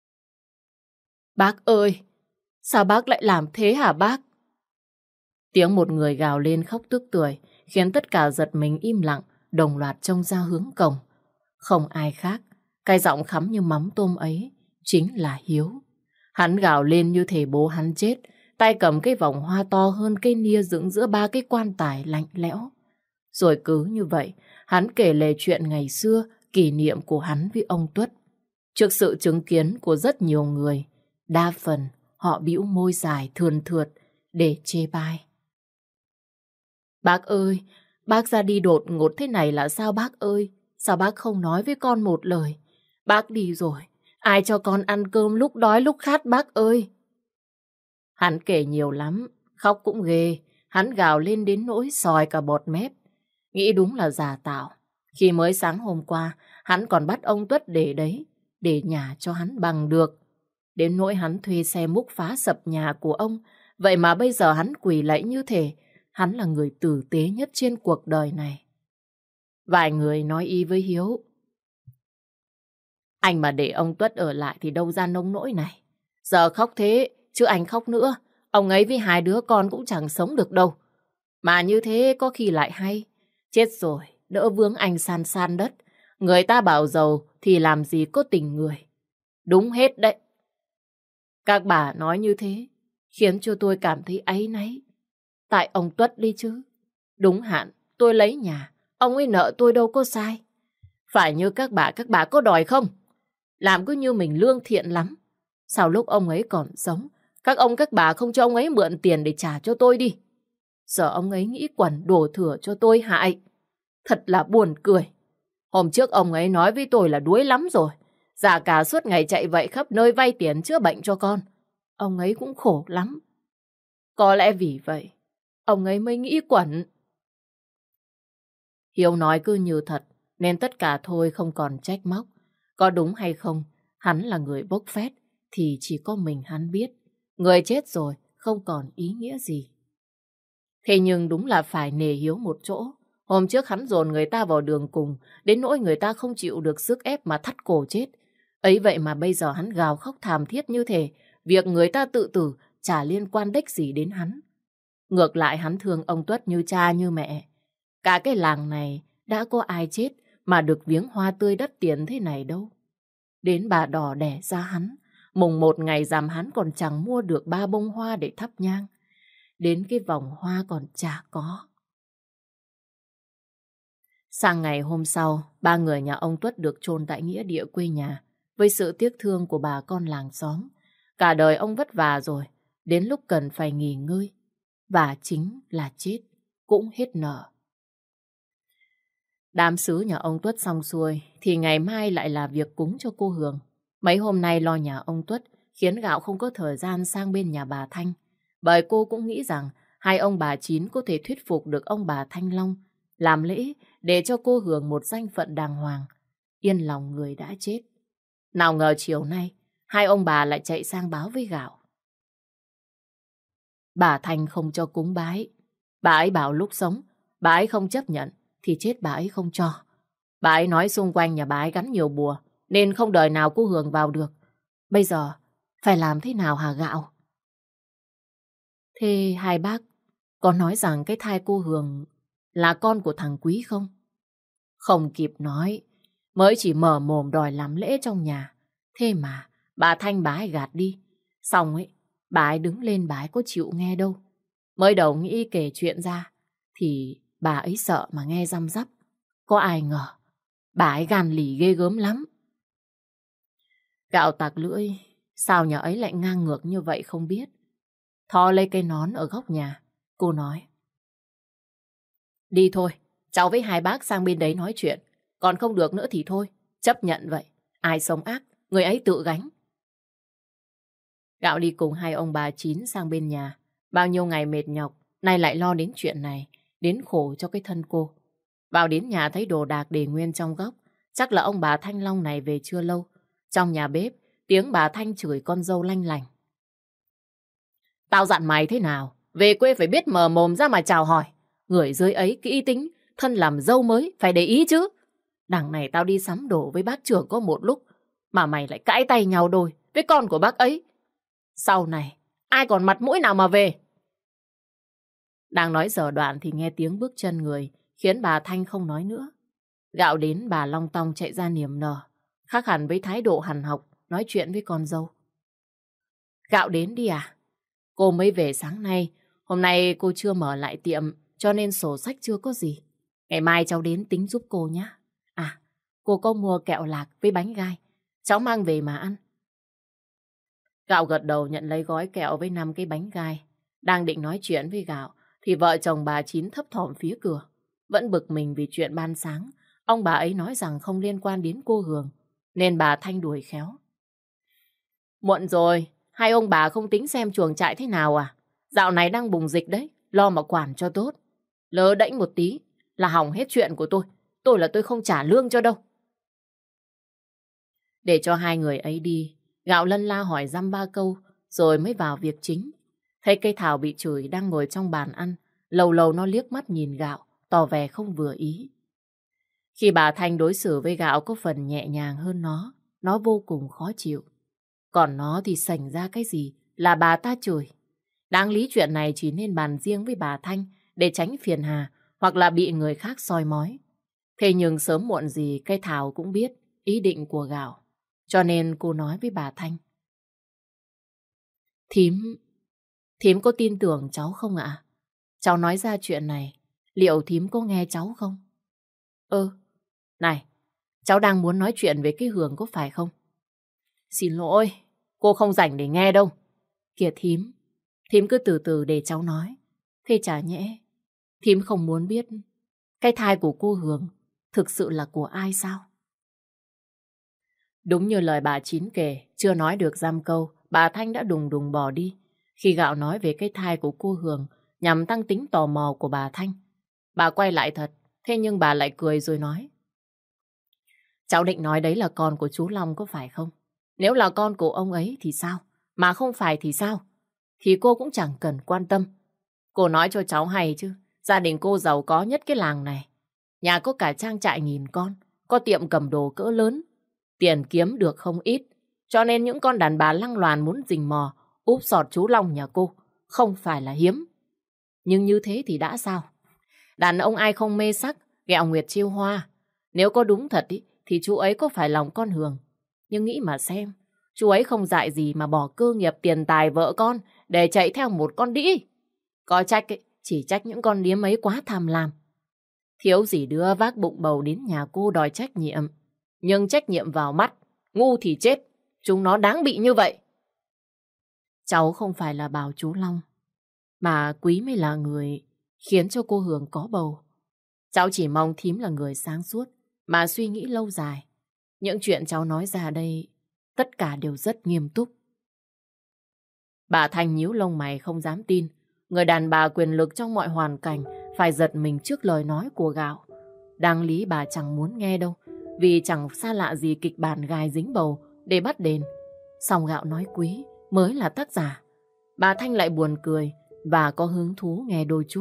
Bác ơi, sao bác lại làm thế hả bác? Tiếng một người gào lên khóc tức tưởi khiến tất cả giật mình im lặng, đồng loạt trông ra hướng cổng. Không ai khác, cái giọng khắm như mắm tôm ấy chính là Hiếu. Hắn gào lên như thể bố hắn chết, tay cầm cái vòng hoa to hơn cây nia dựng giữa ba cái quan tài lạnh lẽo. Rồi cứ như vậy, hắn kể lể chuyện ngày xưa, kỷ niệm của hắn với ông Tuất. Trước sự chứng kiến của rất nhiều người, đa phần họ bĩu môi dài thườn thượt để chê bai. Bác ơi, bác ra đi đột ngột thế này là sao bác ơi? Sao bác không nói với con một lời? Bác đi rồi, ai cho con ăn cơm lúc đói lúc khát bác ơi? Hắn kể nhiều lắm, khóc cũng ghê. Hắn gào lên đến nỗi sòi cả bọt mép. Nghĩ đúng là giả tạo. Khi mới sáng hôm qua, hắn còn bắt ông Tuất để đấy, để nhà cho hắn bằng được. Đến nỗi hắn thuê xe múc phá sập nhà của ông. Vậy mà bây giờ hắn quỳ lạy như thể hắn là người tử tế nhất trên cuộc đời này. Vài người nói y với Hiếu. Anh mà để ông Tuất ở lại thì đâu ra nông nỗi này. Giờ khóc thế, chứ anh khóc nữa, ông ấy với hai đứa con cũng chẳng sống được đâu. Mà như thế có khi lại hay. Chết rồi, đỡ vướng anh san san đất. Người ta bảo giàu thì làm gì có tình người. Đúng hết đấy. Các bà nói như thế khiến cho tôi cảm thấy áy náy. Tại ông Tuất đi chứ. Đúng hạn, tôi lấy nhà. Ông ấy nợ tôi đâu có sai. Phải như các bà có đòi không? Làm cứ như mình lương thiện lắm. Sao lúc ông ấy còn sống, các ông các bà không cho ông ấy mượn tiền để trả cho tôi đi. Giờ ông ấy nghĩ quẩn đổ thừa cho tôi hại. Thật là buồn cười. Hôm trước ông ấy nói với tôi là đuối lắm rồi. Già cả suốt ngày chạy vậy khắp nơi vay tiền chữa bệnh cho con. Ông ấy cũng khổ lắm. Có lẽ vì vậy, ông ấy mới nghĩ quẩn. Hiếu nói cứ như thật, nên tất cả thôi không còn trách móc. Có đúng hay không, hắn là người bốc phét, thì chỉ có mình hắn biết. Người chết rồi, không còn ý nghĩa gì. Thế nhưng đúng là phải nể Hiếu một chỗ. Hôm trước hắn dồn người ta vào đường cùng, đến nỗi người ta không chịu được sức ép mà thắt cổ chết. Ấy vậy mà bây giờ hắn gào khóc thảm thiết như thể việc người ta tự tử chả liên quan đếch gì đến hắn. Ngược lại hắn thương ông Tuất như cha như mẹ. Cả cái làng này đã có ai chết mà được viếng hoa tươi đất tiền thế này đâu. Đến bà đỏ đẻ ra hắn, mùng 1 ngày rằm hắn còn chẳng mua được 3 bông hoa để thắp nhang. Đến cái vòng hoa còn chả có. Sang ngày hôm sau, ba người nhà ông Tuất được chôn tại nghĩa địa quê nhà với sự tiếc thương của bà con làng xóm. Cả đời ông vất vả rồi, đến lúc cần phải nghỉ ngơi. Và chính là chết, cũng hết nợ. Đám sứ nhà ông Tuất xong xuôi thì ngày mai lại là việc cúng cho cô Hường. Mấy hôm nay lo nhà ông Tuất khiến Gạo không có thời gian sang bên nhà bà Thanh. Bởi cô cũng nghĩ rằng hai ông bà Chín có thể thuyết phục được ông bà Thanh Long làm lễ để cho cô Hường một danh phận đàng hoàng, yên lòng người đã chết. Nào ngờ chiều nay hai ông bà lại chạy sang báo với Gạo. Bà Thanh không cho cúng bái. Bà ấy bảo lúc sống bà ấy không chấp nhận thì chết bà ấy không cho. Bà ấy nói xung quanh nhà bà ấy gắn nhiều bùa nên không đời nào cô Hường vào được. Bây giờ phải làm thế nào hả Gạo? Thế hai bác có nói rằng cái thai cô Hường là con của thằng Quý không? Không kịp nói, mới chỉ mở mồm đòi làm lễ trong nhà. Thế mà bà Thanh bà ấy gạt đi. Xong ấy, bà ấy đứng lên bà ấy có chịu nghe đâu. Mới đầu nghĩ kể chuyện ra thì bà ấy sợ mà nghe răm rắp. Có ai ngờ bà ấy gan lì ghê gớm lắm. Gạo tặc lưỡi, sao nhà ấy lại ngang ngược như vậy không biết. Thò lấy cây nón ở góc nhà, cô nói. Đi thôi, cháu với hai bác sang bên đấy nói chuyện. Còn không được nữa thì thôi, chấp nhận vậy. Ai sống ác, người ấy tự gánh. Gạo đi cùng hai ông bà Chín sang bên nhà. Bao nhiêu ngày mệt nhọc, nay lại lo đến chuyện này, đến khổ cho cái thân cô. Vào đến nhà thấy đồ đạc để nguyên trong góc, Chắc là ông bà Thanh Long này về chưa lâu. Trong nhà bếp, tiếng bà Thanh chửi con dâu lanh lành. Tao dặn mày thế nào? Về quê phải biết mở mồm ra mà chào hỏi. Người dưới ấy kỹ tính, thân làm dâu mới, phải để ý chứ. Đằng này tao đi sắm đồ với bác trưởng có một lúc, mà mày lại cãi tay nhau đôi với con của bác ấy. Sau này, ai còn mặt mũi nào mà về? Đang nói dở đoạn thì nghe tiếng bước chân người, khiến bà Thanh không nói nữa. Gạo đến bà long tong chạy ra niềm nở, khác hẳn với thái độ hằn học, nói chuyện với con dâu. Gạo đến đi à? Cô mới về sáng nay, hôm nay cô chưa mở lại tiệm, cho nên sổ sách chưa có gì. Ngày mai cháu đến tính giúp cô nhé. À, cô có mua kẹo lạc với bánh gai, cháu mang về mà ăn. Gạo gật đầu nhận lấy gói kẹo với 5 cái bánh gai. Đang định nói chuyện với Gạo, thì vợ chồng bà Chín thấp thỏm phía cửa. Vẫn bực mình vì chuyện ban sáng, ông bà ấy nói rằng không liên quan đến cô Hường, nên bà Thanh đuổi khéo. Muộn rồi, hai ông bà không tính xem chuồng trại thế nào à? Dạo này đang bùng dịch đấy, lo mà quản cho tốt. Lỡ đễnh một tí là hỏng hết chuyện của tôi. Tôi không trả lương cho đâu. Để cho hai người ấy đi, Gạo lân la hỏi dăm ba câu rồi mới vào việc chính. Thấy cây Thảo bị chửi đang ngồi trong bàn ăn, lâu lâu nó liếc mắt nhìn Gạo, tỏ vẻ không vừa ý. Khi bà Thanh đối xử với Gạo có phần nhẹ nhàng hơn nó vô cùng khó chịu. Còn nó thì sành ra cái gì là bà ta chửi. Đáng lý chuyện này chỉ nên bàn riêng với bà Thanh để tránh phiền hà hoặc là bị người khác soi mói. Thế nhưng sớm muộn gì cây Thảo cũng biết ý định của Gạo. Cho nên cô nói với bà Thanh. Thím có tin tưởng cháu không ạ? Cháu nói ra chuyện này, liệu thím có nghe cháu không? Này, cháu đang muốn nói chuyện với cái Hường có phải không? Xin lỗi, cô không rảnh để nghe đâu. Kìa thím cứ từ từ để cháu nói. Thế chả nhẽ, thím không muốn biết cái thai của cô Hường thực sự là của ai sao? Đúng như lời bà Chín kể, chưa nói được dăm câu, bà Thanh đã đùng đùng bỏ đi. Khi Gạo nói về cái thai của cô Hường nhằm tăng tính tò mò của bà Thanh, bà quay lại thật, thế nhưng bà lại cười rồi nói. Cháu định nói đấy là con của chú Long có phải không? Nếu là con của ông ấy thì sao? Mà không phải thì sao? Thì cô cũng chẳng cần quan tâm. Cô nói cho cháu hay chứ, gia đình cô giàu có nhất cái làng này. Nhà có cả trang trại nghìn con, có tiệm cầm đồ cỡ lớn. Tiền kiếm được không ít, cho nên những con đàn bà lăng loàn muốn rình mò, úp sọt chú Long nhà cô, không phải là hiếm. Nhưng như thế thì đã sao? Đàn ông ai không mê sắc, ghẹo nguyệt chiêu hoa. Nếu có đúng thật ý, thì chú ấy có phải lòng con Hường. Nhưng nghĩ mà xem, chú ấy không dại gì mà bỏ cơ nghiệp tiền tài vợ con để chạy theo một con đĩ. Có trách ấy, chỉ trách những con điếm ấy quá tham lam. Thiếu gì đứa vác bụng bầu đến nhà cô đòi trách nhiệm. Nhưng trách nhiệm vào mắt, ngu thì chết. Chúng nó đáng bị như vậy. Cháu không phải là bảo chú Long, mà Quý mới là người khiến cho cô Hường có bầu. Cháu chỉ mong thím là người sáng suốt, mà suy nghĩ lâu dài. Những chuyện cháu nói ra đây, tất cả đều rất nghiêm túc. Bà Thanh nhíu lông mày không dám tin. Người đàn bà quyền lực trong mọi hoàn cảnh phải giật mình trước lời nói của Gạo. Đáng lý bà chẳng muốn nghe đâu, vì chẳng xa lạ gì kịch bản gài dính bầu để bắt đền. Song Gạo nói Quý mới là tác giả. Bà Thanh lại buồn cười và có hứng thú nghe đôi chút.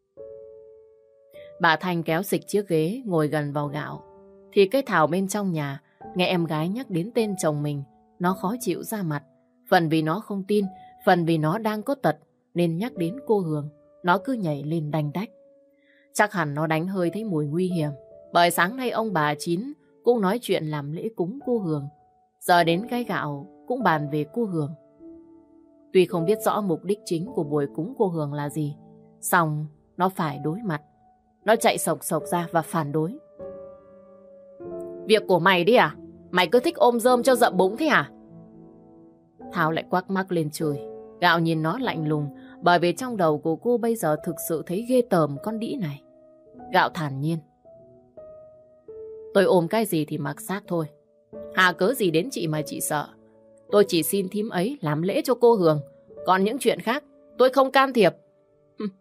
Bà Thanh kéo xịch chiếc ghế ngồi gần vào Gạo. Thì cái Thảo bên trong nhà nghe em gái nhắc đến tên chồng mình, nó khó chịu ra mặt. Phần vì nó không tin, phần vì nó đang có tật nên nhắc đến cô Hường, nó cứ nhảy lên đanh đách. Chắc hẳn nó đánh hơi thấy mùi nguy hiểm, bởi sáng nay ông bà Chín cũng nói chuyện làm lễ cúng cô Hường. Giờ đến cái Gạo cũng bàn về cô Hường. Tuy không biết rõ mục đích chính của buổi cúng cô Hường là gì, song nó phải đối mặt. Nó chạy sộc sộc ra và phản đối. Việc của mày đi à? Mày cứ thích ôm rơm cho rậm bụng thế à? Thảo lại quắc mắc lên chửi. Gạo nhìn nó lạnh lùng, bởi vì trong đầu của cô bây giờ thực sự thấy ghê tởm con đĩ này. Gạo thản nhiên. Tôi ôm cái gì thì mặc xác thôi. Hà cớ gì đến chị mà chị sợ. Tôi chỉ xin thím ấy làm lễ cho cô Hường. Còn những chuyện khác tôi không can thiệp.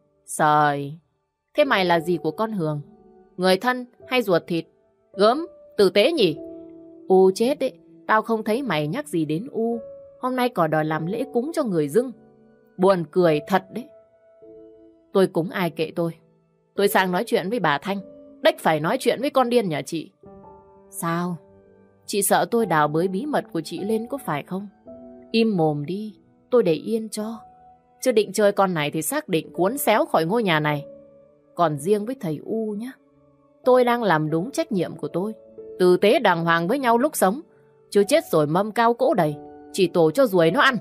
Sời. Thế mày là gì của con Hường? Người thân hay ruột thịt? Gớm, Tử tế nhỉ? U chết đấy, tao không thấy mày nhắc gì đến U. Hôm nay còn đòi làm lễ cúng cho người dưng. Buồn cười thật đấy. Tôi cúng ai kệ tôi. Tôi sang nói chuyện với bà Thanh. Đếch phải nói chuyện với con điên nhà chị. Sao? Chị sợ tôi đào bới bí mật của chị lên có phải không? Im mồm đi, tôi để yên cho. Chứ định chơi con này thì xác định cuốn xéo khỏi ngôi nhà này. Còn riêng với thầy U nhá, tôi đang làm đúng trách nhiệm của tôi. Tử tế đàng hoàng với nhau lúc sống. Chứ chết rồi mâm cao cỗ đầy, chỉ tổ cho ruồi nó ăn.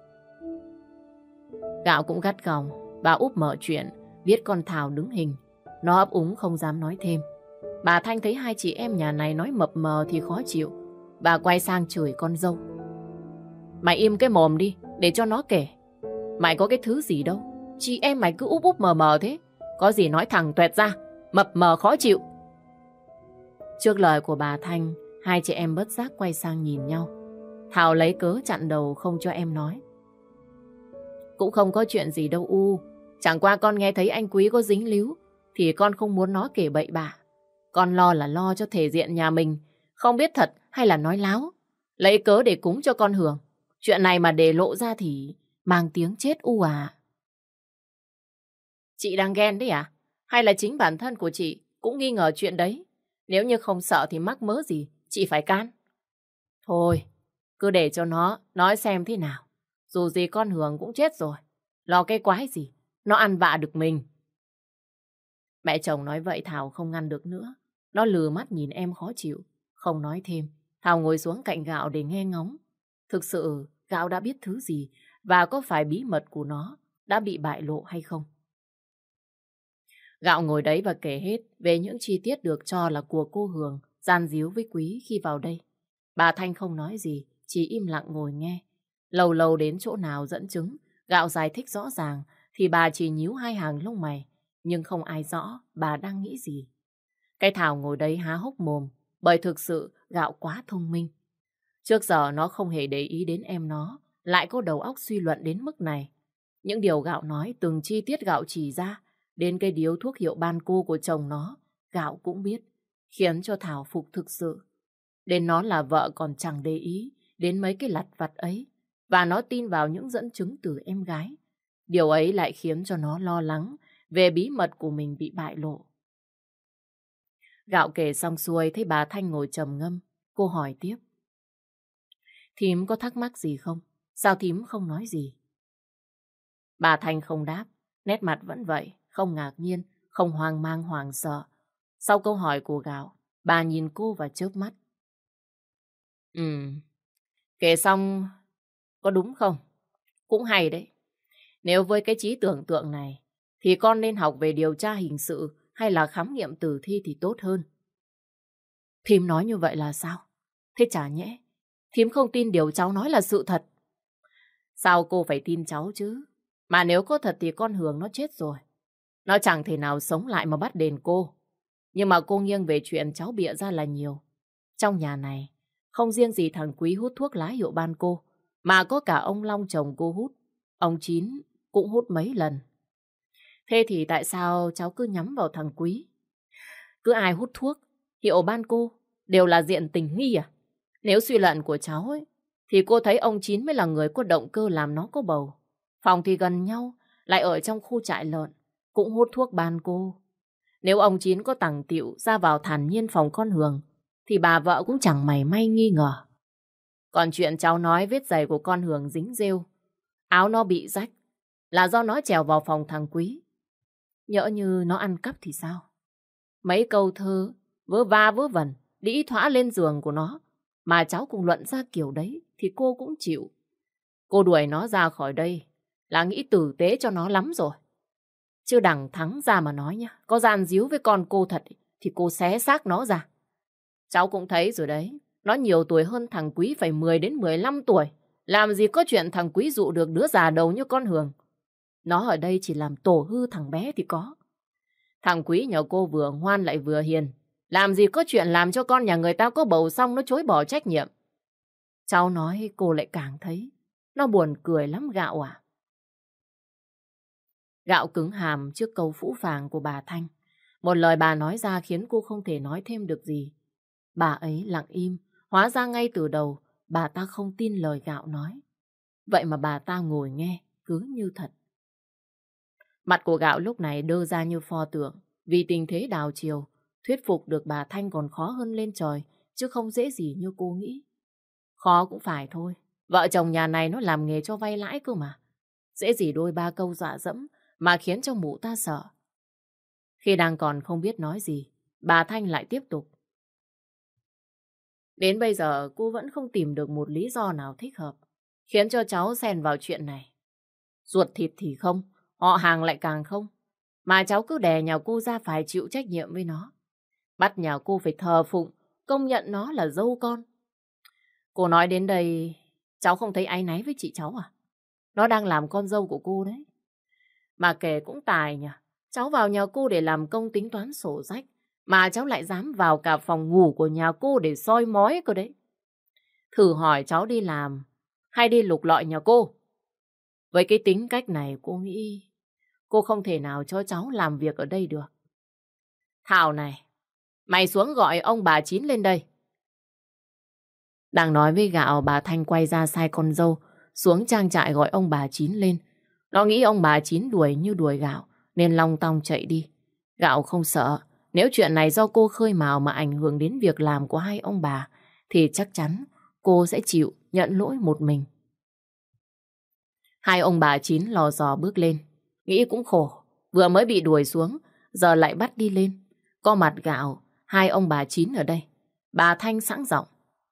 Gạo cũng gắt gỏng. Bà Út mở chuyện, biết con Thảo đứng hình. Nó ấp úng không dám nói thêm. Bà Thanh thấy hai chị em nhà này nói mập mờ thì khó chịu. Bà quay sang chửi con dâu. Mày im cái mồm đi, để cho nó kể. Mày có cái thứ gì đâu, chị em mày cứ úp úp mờ mờ thế. Có gì nói thẳng tuẹt ra, mập mờ khó chịu. Trước lời của bà Thanh, hai chị em bất giác quay sang nhìn nhau. Thảo lấy cớ chặn đầu không cho em nói. Cũng không có chuyện gì đâu U. Chẳng qua con nghe thấy anh Quý có dính líu thì con không muốn nó kể bậy bạ. Con lo là lo cho thể diện nhà mình, không biết thật hay là nói láo. Lấy cớ để cúng cho con Hường. Chuyện này mà để lộ ra thì mang tiếng chết U à. Chị đang ghen đấy à? Hay là chính bản thân của chị cũng nghi ngờ chuyện đấy? Nếu như không sợ thì mắc mớ gì chị phải can. Thôi, cứ để cho nó nói xem thế nào. Dù gì con Hường cũng chết rồi. Lo cái quái gì, nó ăn vạ được mình. Mẹ chồng nói vậy Thảo không ngăn được nữa. Nó lừ mắt nhìn em khó chịu, không nói thêm. Thảo ngồi xuống cạnh Gạo để nghe ngóng. Thực sự Gạo đã biết thứ gì và có phải bí mật của nó đã bị bại lộ hay không? Gạo ngồi đấy và kể hết về những chi tiết được cho là của cô Hường gian díu với Quý khi vào đây. Bà Thanh không nói gì, chỉ im lặng ngồi nghe. Lâu lâu đến chỗ nào dẫn chứng, Gạo giải thích rõ ràng thì bà chỉ nhíu hai hàng lông mày, nhưng không ai rõ bà đang nghĩ gì. Cái Thảo ngồi đấy há hốc mồm, bởi thực sự Gạo quá thông minh. Trước giờ nó không hề để ý đến em nó, lại có đầu óc suy luận đến mức này. Những điều Gạo nói, từng chi tiết Gạo chỉ ra, đến cái điếu thuốc hiệu ban cô của chồng nó, Gạo cũng biết, khiến cho Thảo phục thực sự. Đến nó là vợ còn chẳng để ý đến mấy cái lặt vặt ấy, và nó tin vào những dẫn chứng từ em gái. Điều ấy lại khiến cho nó lo lắng về bí mật của mình bị bại lộ. Gạo kể xong xuôi thấy bà Thanh ngồi trầm ngâm, cô hỏi tiếp. Thím có thắc mắc gì không? Sao thím không nói gì? Bà Thanh không đáp, nét mặt vẫn vậy, không ngạc nhiên, không hoang mang hoảng sợ. Sau câu hỏi của Gạo, bà nhìn cô và chớp mắt. Kể xong có đúng không? Cũng hay đấy. Nếu với cái trí tưởng tượng này, thì con nên học về điều tra hình sự hay là khám nghiệm tử thi thì tốt hơn. Thím nói như vậy là sao? Thế chả nhẽ thím không tin điều cháu nói là sự thật. Sao cô phải tin cháu chứ? Mà nếu có thật thì con Hường nó chết rồi. Nó chẳng thể nào sống lại mà bắt đền cô. Nhưng mà cô nghiêng về chuyện cháu bịa ra là nhiều. Trong nhà này, không riêng gì thằng Quý hút thuốc lá hiệu ban cô, mà có cả ông Long chồng cô hút. Ông Chín cũng hút mấy lần. Thế thì tại sao cháu cứ nhắm vào thằng Quý? Cứ ai hút thuốc hiệu ban cô đều là diện tình nghi à? Nếu suy luận của cháu ấy, thì cô thấy ông Chín mới là người có động cơ làm nó có bầu. Phòng thì gần nhau, lại ở trong khu trại lợn, cũng hút thuốc ban cô. Nếu ông Chín có tằng tịu ra vào thản nhiên phòng con Hường, thì bà vợ cũng chẳng mảy may nghi ngờ. Còn chuyện cháu nói vết giày của con Hường dính rêu, áo nó bị rách, là do nó trèo vào phòng thằng Quý. Nhỡ như nó ăn cắp thì sao? Mấy câu thơ vớ va vớ vẩn đĩ thỏa lên giường của nó, mà cháu cùng luận ra kiểu đấy thì cô cũng chịu. Cô đuổi nó ra khỏi đây là nghĩ tử tế cho nó lắm rồi. Chứ đằng Thắng ra mà nói nhá, có gian díu với con cô thật thì cô xé xác nó ra. Cháu cũng thấy rồi đấy, nó nhiều tuổi hơn thằng Quý phải 10 đến 15 tuổi. Làm gì có chuyện thằng Quý dụ được đứa già đầu như con Hường. Nó ở đây chỉ làm tổ hư thằng bé thì có. Thằng Quý nhà cô vừa ngoan lại vừa hiền. Làm gì có chuyện làm cho con nhà người ta có bầu xong nó chối bỏ trách nhiệm. Cháu nói cô lại càng thấy nó buồn cười lắm Gạo à. Gạo cứng hàm trước câu phũ phàng của bà Thanh. Một lời bà nói ra khiến cô không thể nói thêm được gì. Bà ấy lặng im, hóa ra ngay từ đầu bà ta không tin lời Gạo nói. Vậy mà bà ta ngồi nghe, cứ như thật. Mặt của Gạo lúc này đơ ra như pho tượng, vì tình thế đảo chiều, thuyết phục được bà Thanh còn khó hơn lên trời, chứ không dễ gì như cô nghĩ. Khó cũng phải thôi, vợ chồng nhà này nó làm nghề cho vay lãi cơ mà. Dễ gì đôi ba câu dọa dẫm mà khiến cho mụ ta sợ. Khi đang còn không biết nói gì, bà Thanh lại tiếp tục. Đến bây giờ cô vẫn không tìm được một lý do nào thích hợp, khiến cho cháu xen vào chuyện này. Ruột thịt thì không, họ hàng lại càng không. Mà cháu cứ đè nhà cô ra phải chịu trách nhiệm với nó. Bắt nhà cô phải thờ phụng, công nhận nó là dâu con. Cô nói đến đây, cháu không thấy áy náy với chị cháu à? Nó đang làm con dâu của cô đấy. Mà kể cũng tài nhỉ. Cháu vào nhà cô để làm công tính toán sổ sách, mà cháu lại dám vào cả phòng ngủ của nhà cô để soi mói cơ đấy. Thử hỏi cháu đi làm hay đi lục lọi nhà cô? Với cái tính cách này cô nghĩ cô không thể nào cho cháu làm việc ở đây được. Thảo này, mày xuống gọi ông bà Chín lên đây. Đang nói với Gạo, bà Thanh quay ra sai con dâu, xuống trang trại gọi ông bà Chín lên. Nó nghĩ ông bà Chín đuổi như đuổi Gạo, nên long tong chạy đi. Gạo không sợ, nếu chuyện này do cô khơi mào mà ảnh hưởng đến việc làm của hai ông bà, thì chắc chắn cô sẽ chịu nhận lỗi một mình. Hai ông bà Chín lò dò bước lên, nghĩ cũng khổ, vừa mới bị đuổi xuống, giờ lại bắt đi lên. Có mặt Gạo, hai ông bà Chín ở đây. Bà Thanh sẵn giọng.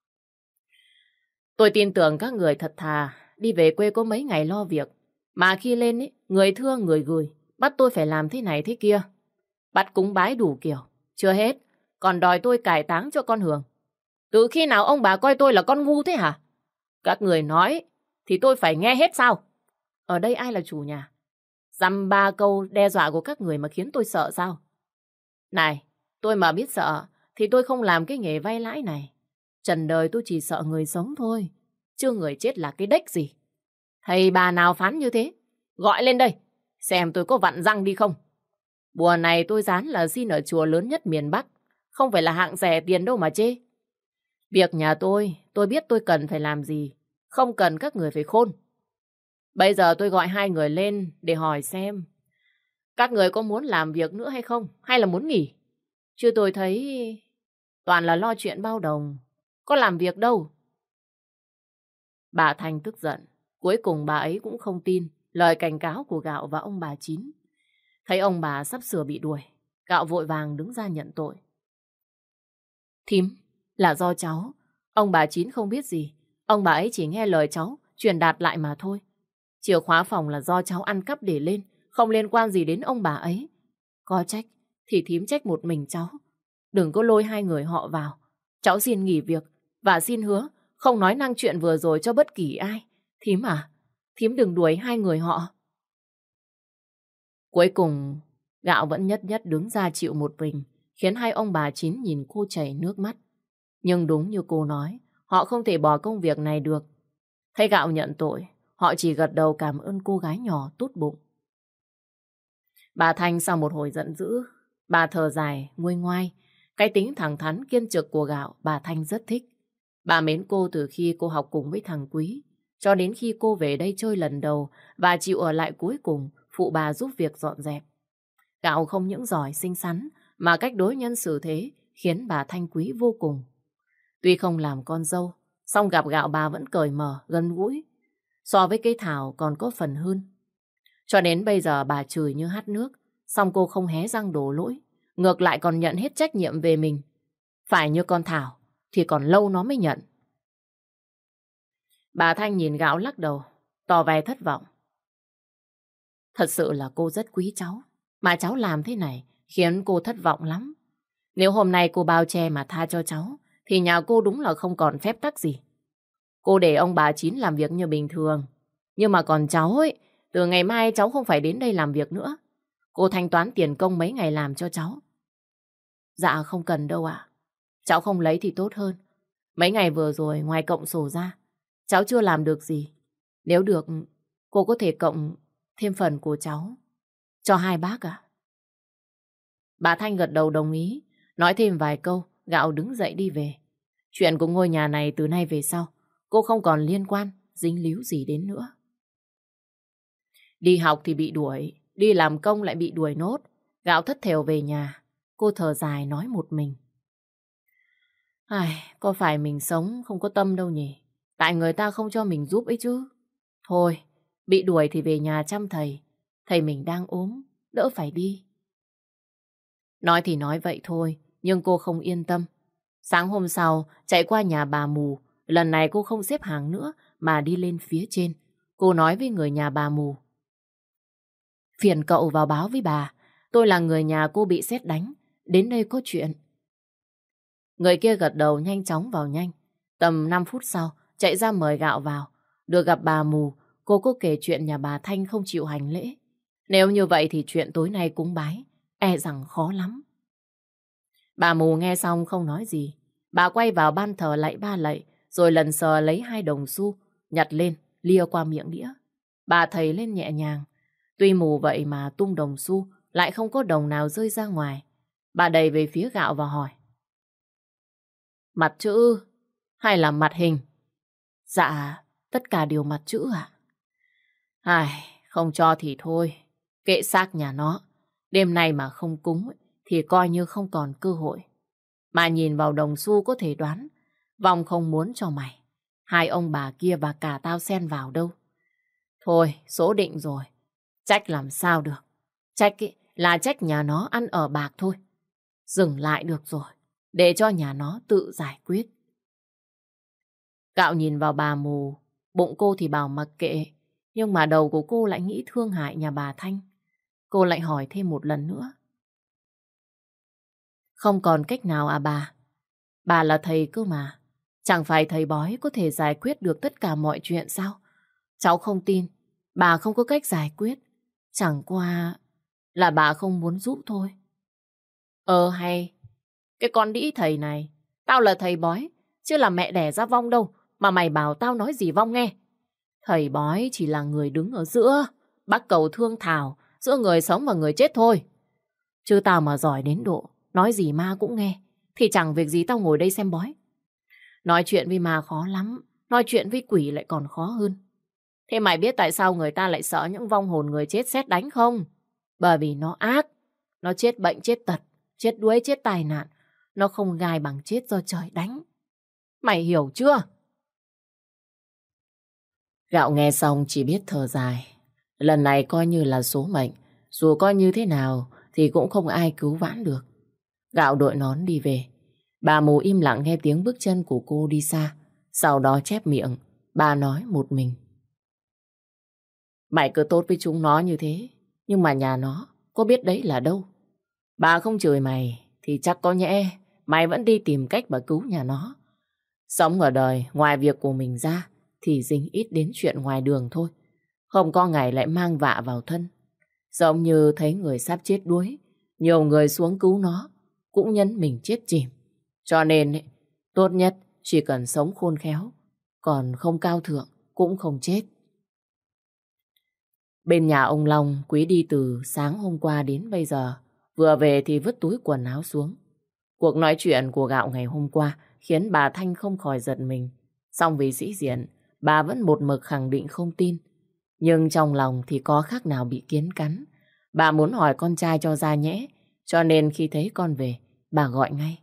Tôi tin tưởng các người thật thà, đi về quê có mấy ngày lo việc. Mà khi lên ấy, người thưa người gửi, bắt tôi phải làm thế này thế kia. Bắt cúng bái đủ kiểu. Chưa hết, còn đòi tôi cải táng cho con Hường. Từ khi nào ông bà coi tôi là con ngu thế hả? Các người nói thì tôi phải nghe hết sao? Ở đây ai là chủ nhà? Dăm ba câu đe dọa của các người mà khiến tôi sợ sao? Này, tôi mà biết sợ thì tôi không làm cái nghề vay lãi này. Trần đời tôi chỉ sợ người sống thôi, chứ người chết là cái đếch gì. Thầy bà nào phán như thế? Gọi lên đây, xem tôi có vặn răng đi không. Bùa này tôi dán là xin ở chùa lớn nhất miền Bắc, không phải là hạng rẻ tiền đâu mà chê. Việc nhà tôi biết tôi cần phải làm gì, không cần các người phải khôn. Bây giờ tôi gọi hai người lên để hỏi xem các người có muốn làm việc nữa hay không, hay là muốn nghỉ. Chứ tôi thấy toàn là lo chuyện bao đồng, có làm việc đâu. Bà Thanh tức giận, cuối cùng bà ấy cũng không tin lời cảnh cáo của Gạo và ông bà Chín. Thấy ông bà sắp sửa bị đuổi, Gạo vội vàng đứng ra nhận tội. Thím, là do cháu. Ông bà Chín không biết gì. Ông bà ấy chỉ nghe lời cháu, truyền đạt lại mà thôi. Chìa khóa phòng là do cháu ăn cắp để lên, không liên quan gì đến ông bà ấy. Có trách, thì thím trách một mình cháu. Đừng có lôi hai người họ vào. Cháu xin nghỉ việc, và xin hứa không nói năng chuyện vừa rồi cho bất kỳ ai. Thím à, thím đừng đuổi hai người họ. Cuối cùng, Gạo vẫn nhất nhất đứng ra chịu một mình, khiến hai ông bà Chín nhìn cô chảy nước mắt. Nhưng đúng như cô nói, họ không thể bỏ công việc này được. Thấy Gạo nhận tội, họ chỉ gật đầu cảm ơn cô gái nhỏ tốt bụng. Bà Thanh sau một hồi giận dữ, bà thở dài, nguôi ngoai. Cái tính thẳng thắn kiên trực của Gạo bà Thanh rất thích. Bà mến cô từ khi cô học cùng với thằng Quý, cho đến khi cô về đây chơi lần đầu và chịu ở lại cuối cùng phụ bà giúp việc dọn dẹp. Gạo không những giỏi xinh xắn mà cách đối nhân xử thế khiến bà Thanh quý vô cùng. Tuy không làm con dâu, song gặp Gạo bà vẫn cởi mở, gần gũi. So với cái Thảo còn có phần hơn. Cho đến bây giờ bà chửi như hắt nước, song cô không hé răng đổ lỗi, ngược lại còn nhận hết trách nhiệm về mình. Phải như con Thảo thì còn lâu nó mới nhận. Bà Thanh nhìn Gạo lắc đầu, tỏ vẻ thất vọng. Thật sự là cô rất quý cháu, mà cháu làm thế này khiến cô thất vọng lắm. Nếu hôm nay cô bao che mà tha cho cháu, thì nhà cô đúng là không còn phép tắc gì. Cô để ông bà Chín làm việc như bình thường. Nhưng mà còn cháu ấy, từ ngày mai cháu không phải đến đây làm việc nữa. Cô thanh toán tiền công mấy ngày làm cho cháu. Dạ không cần đâu ạ. Cháu không lấy thì tốt hơn. Mấy ngày vừa rồi ngoài cộng sổ ra, cháu chưa làm được gì. Nếu được, cô có thể cộng thêm phần của cháu cho hai bác ạ. Bà Thanh gật đầu đồng ý, nói thêm vài câu Gạo đứng dậy đi về. Chuyện của ngôi nhà này từ nay về sau, cô không còn liên quan, dính líu gì đến nữa. Đi học thì bị đuổi, đi làm công lại bị đuổi nốt. Gạo thất thểu về nhà, cô thở dài nói một mình. Có phải mình sống không có tâm đâu nhỉ? Tại người ta không cho mình giúp ấy chứ. Thôi, bị đuổi thì về nhà chăm thầy. Thầy mình đang ốm, đỡ phải đi. Nói thì nói vậy thôi, nhưng cô không yên tâm. Sáng hôm sau, chạy qua nhà bà mù. Lần này cô không xếp hàng nữa, mà đi lên phía trên. Cô nói với người nhà bà mù. Phiền cậu vào báo với bà. Tôi là người nhà cô bị sét đánh. Đến đây có chuyện. Người kia gật đầu nhanh chóng vào nhanh. Tầm 5 phút sau, chạy ra mời Gạo vào. Được gặp bà mù, cô kể chuyện nhà bà Thanh không chịu hành lễ. Nếu như vậy thì chuyện tối nay cúng bái, e rằng khó lắm. Bà mù nghe xong không nói gì. Bà quay vào ban thờ lạy 3 lạy, rồi lần sờ lấy 2 đồng xu, nhặt lên, lia qua miệng đĩa. Bà thầy lên nhẹ nhàng. Tuy mù vậy mà tung đồng xu, lại không có đồng nào rơi ra ngoài. Bà đẩy về phía Gạo và hỏi. Mặt chữ hay là mặt hình? Dạ, tất cả đều mặt chữ ạ. Không cho thì thôi, kệ xác nhà nó. Đêm nay mà không cúng thì coi như không còn cơ hội. Mà nhìn vào đồng xu có thể đoán, vong không muốn cho mày. 2 ông bà kia và cả tao xen vào đâu. Thôi, số định rồi. Trách làm sao được. Trách là trách nhà nó ăn ở bạc thôi. Dừng lại được rồi, để cho nhà nó tự giải quyết. Gạo nhìn vào bà mù, bụng cô thì bảo mặc kệ, nhưng mà đầu của cô lại nghĩ thương hại nhà bà Thanh. Cô lại hỏi thêm một lần nữa. Không còn cách nào à bà? Bà là thầy cơ mà. Chẳng phải thầy bói có thể giải quyết được tất cả mọi chuyện sao? Cháu không tin, bà không có cách giải quyết. Chẳng qua là bà không muốn giúp thôi. Hay, cái con đĩ thầy này, tao là thầy bói, chứ là mẹ đẻ ra vong đâu, mà mày bảo tao nói gì vong nghe. Thầy bói chỉ là người đứng ở giữa, bắc cầu thương thảo, giữa người sống và người chết thôi. Chứ tao mà giỏi đến độ, nói gì ma cũng nghe, thì chẳng việc gì tao ngồi đây xem bói. Nói chuyện với ma khó lắm, nói chuyện với quỷ lại còn khó hơn. Thế mày biết tại sao người ta lại sợ những vong hồn người chết sét đánh không? Bởi vì nó ác, nó chết bệnh chết tật, chết đuối chết tai nạn. Nó không gai bằng chết do trời đánh. Mày hiểu chưa? Gạo nghe xong chỉ biết thở dài. Lần này coi như là số mệnh. Dù coi như thế nào thì cũng không ai cứu vãn được. Gạo đội nón đi về. Bà mù im lặng nghe tiếng bước chân của cô đi xa. Sau đó chép miệng, bà nói một mình. Mày cứ tốt với chúng nó như thế, nhưng mà nhà nó có biết đấy là đâu. Bà không chửi mày thì chắc có nhẽ mày vẫn đi tìm cách mà cứu nhà nó. Sống ở đời ngoài việc của mình ra thì dính ít đến chuyện ngoài đường thôi. Không có ngày lại mang vạ vào thân. Giống như thấy người sắp chết đuối, nhiều người xuống cứu nó cũng nhấn mình chết chìm. Cho nên tốt nhất chỉ cần sống khôn khéo, còn không cao thượng cũng không chết. Bên nhà ông Long, Quý đi từ sáng hôm qua đến bây giờ. Vừa về thì vứt túi quần áo xuống. Cuộc nói chuyện của Gạo ngày hôm qua khiến bà Thanh không khỏi giật mình. Song vì sĩ diện, bà vẫn một mực khẳng định không tin. Nhưng trong lòng thì có khác nào bị kiến cắn. Bà muốn hỏi con trai cho ra nhẽ, cho nên khi thấy con về, bà gọi ngay.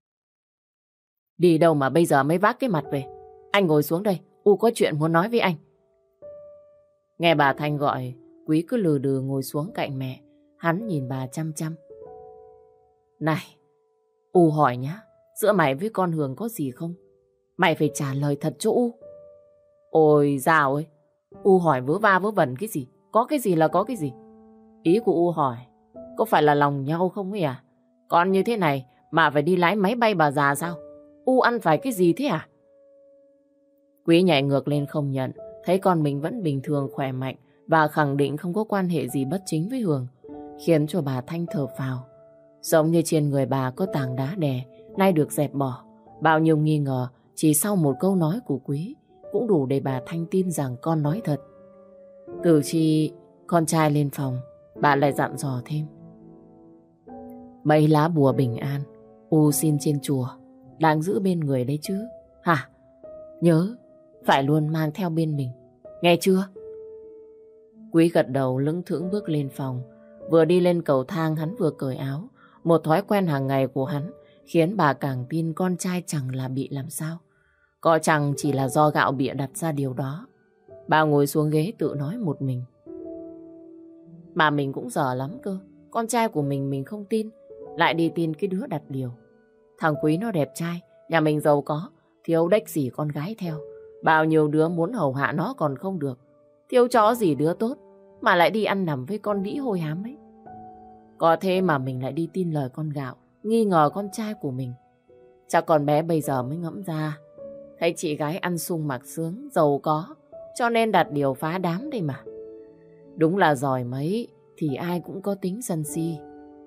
Đi đâu mà bây giờ mới vác cái mặt về? Anh ngồi xuống đây, U có chuyện muốn nói với anh. Nghe bà Thanh gọi, Quý cứ lừ đừ ngồi xuống cạnh mẹ. Hắn nhìn bà chăm chăm. Này, U hỏi nhá, giữa mày với con Hường có gì không? Mày phải trả lời thật cho U. Ôi dào ơi, U hỏi vớ va vớ vẩn cái gì? Có cái gì là có cái gì? Ý của U hỏi, có phải là lòng nhau không ấy à? Con như thế này mà phải đi lái máy bay bà già sao? U ăn phải cái gì thế à? Quý nhảy ngược lên không nhận, thấy con mình vẫn bình thường khỏe mạnh và khẳng định không có quan hệ gì bất chính với Hường, khiến cho bà Thanh thở phào. Giống như trên người bà có tảng đá đè, nay được dẹp bỏ. Bao nhiêu nghi ngờ chỉ sau một câu nói của Quý cũng đủ để bà Thanh tin rằng con nói thật. Từ khi con trai lên phòng, bà lại dặn dò thêm. Mấy lá bùa bình an, U xin trên chùa đang giữ bên người đấy chứ. Hả? Nhớ phải luôn mang theo bên mình, nghe chưa? Quý gật đầu lững thững bước lên phòng. Vừa đi lên cầu thang hắn vừa cởi áo. Một thói quen hàng ngày của hắn khiến bà càng tin con trai chẳng là bị làm sao. Có chẳng chỉ là do gạo bịa đặt ra điều đó. Bà ngồi xuống ghế tự nói một mình. Mà mình cũng dở lắm cơ. Con trai của mình không tin, lại đi tin cái đứa đặt điều. Thằng Quý nó đẹp trai, nhà mình giàu có, thiếu đếch gì con gái theo. Bao nhiêu đứa muốn hầu hạ nó còn không được. Thiếu chó gì đứa tốt, mà lại đi ăn nằm với con đĩ hôi hám ấy. Có thế mà mình lại đi tin lời con gạo, nghi ngờ con trai của mình. Chắc con bé bây giờ mới ngẫm ra. Thấy chị gái ăn sung mặc sướng, giàu có, cho nên đặt điều phá đám đây mà. Đúng là giỏi mấy thì ai cũng có tính sân si.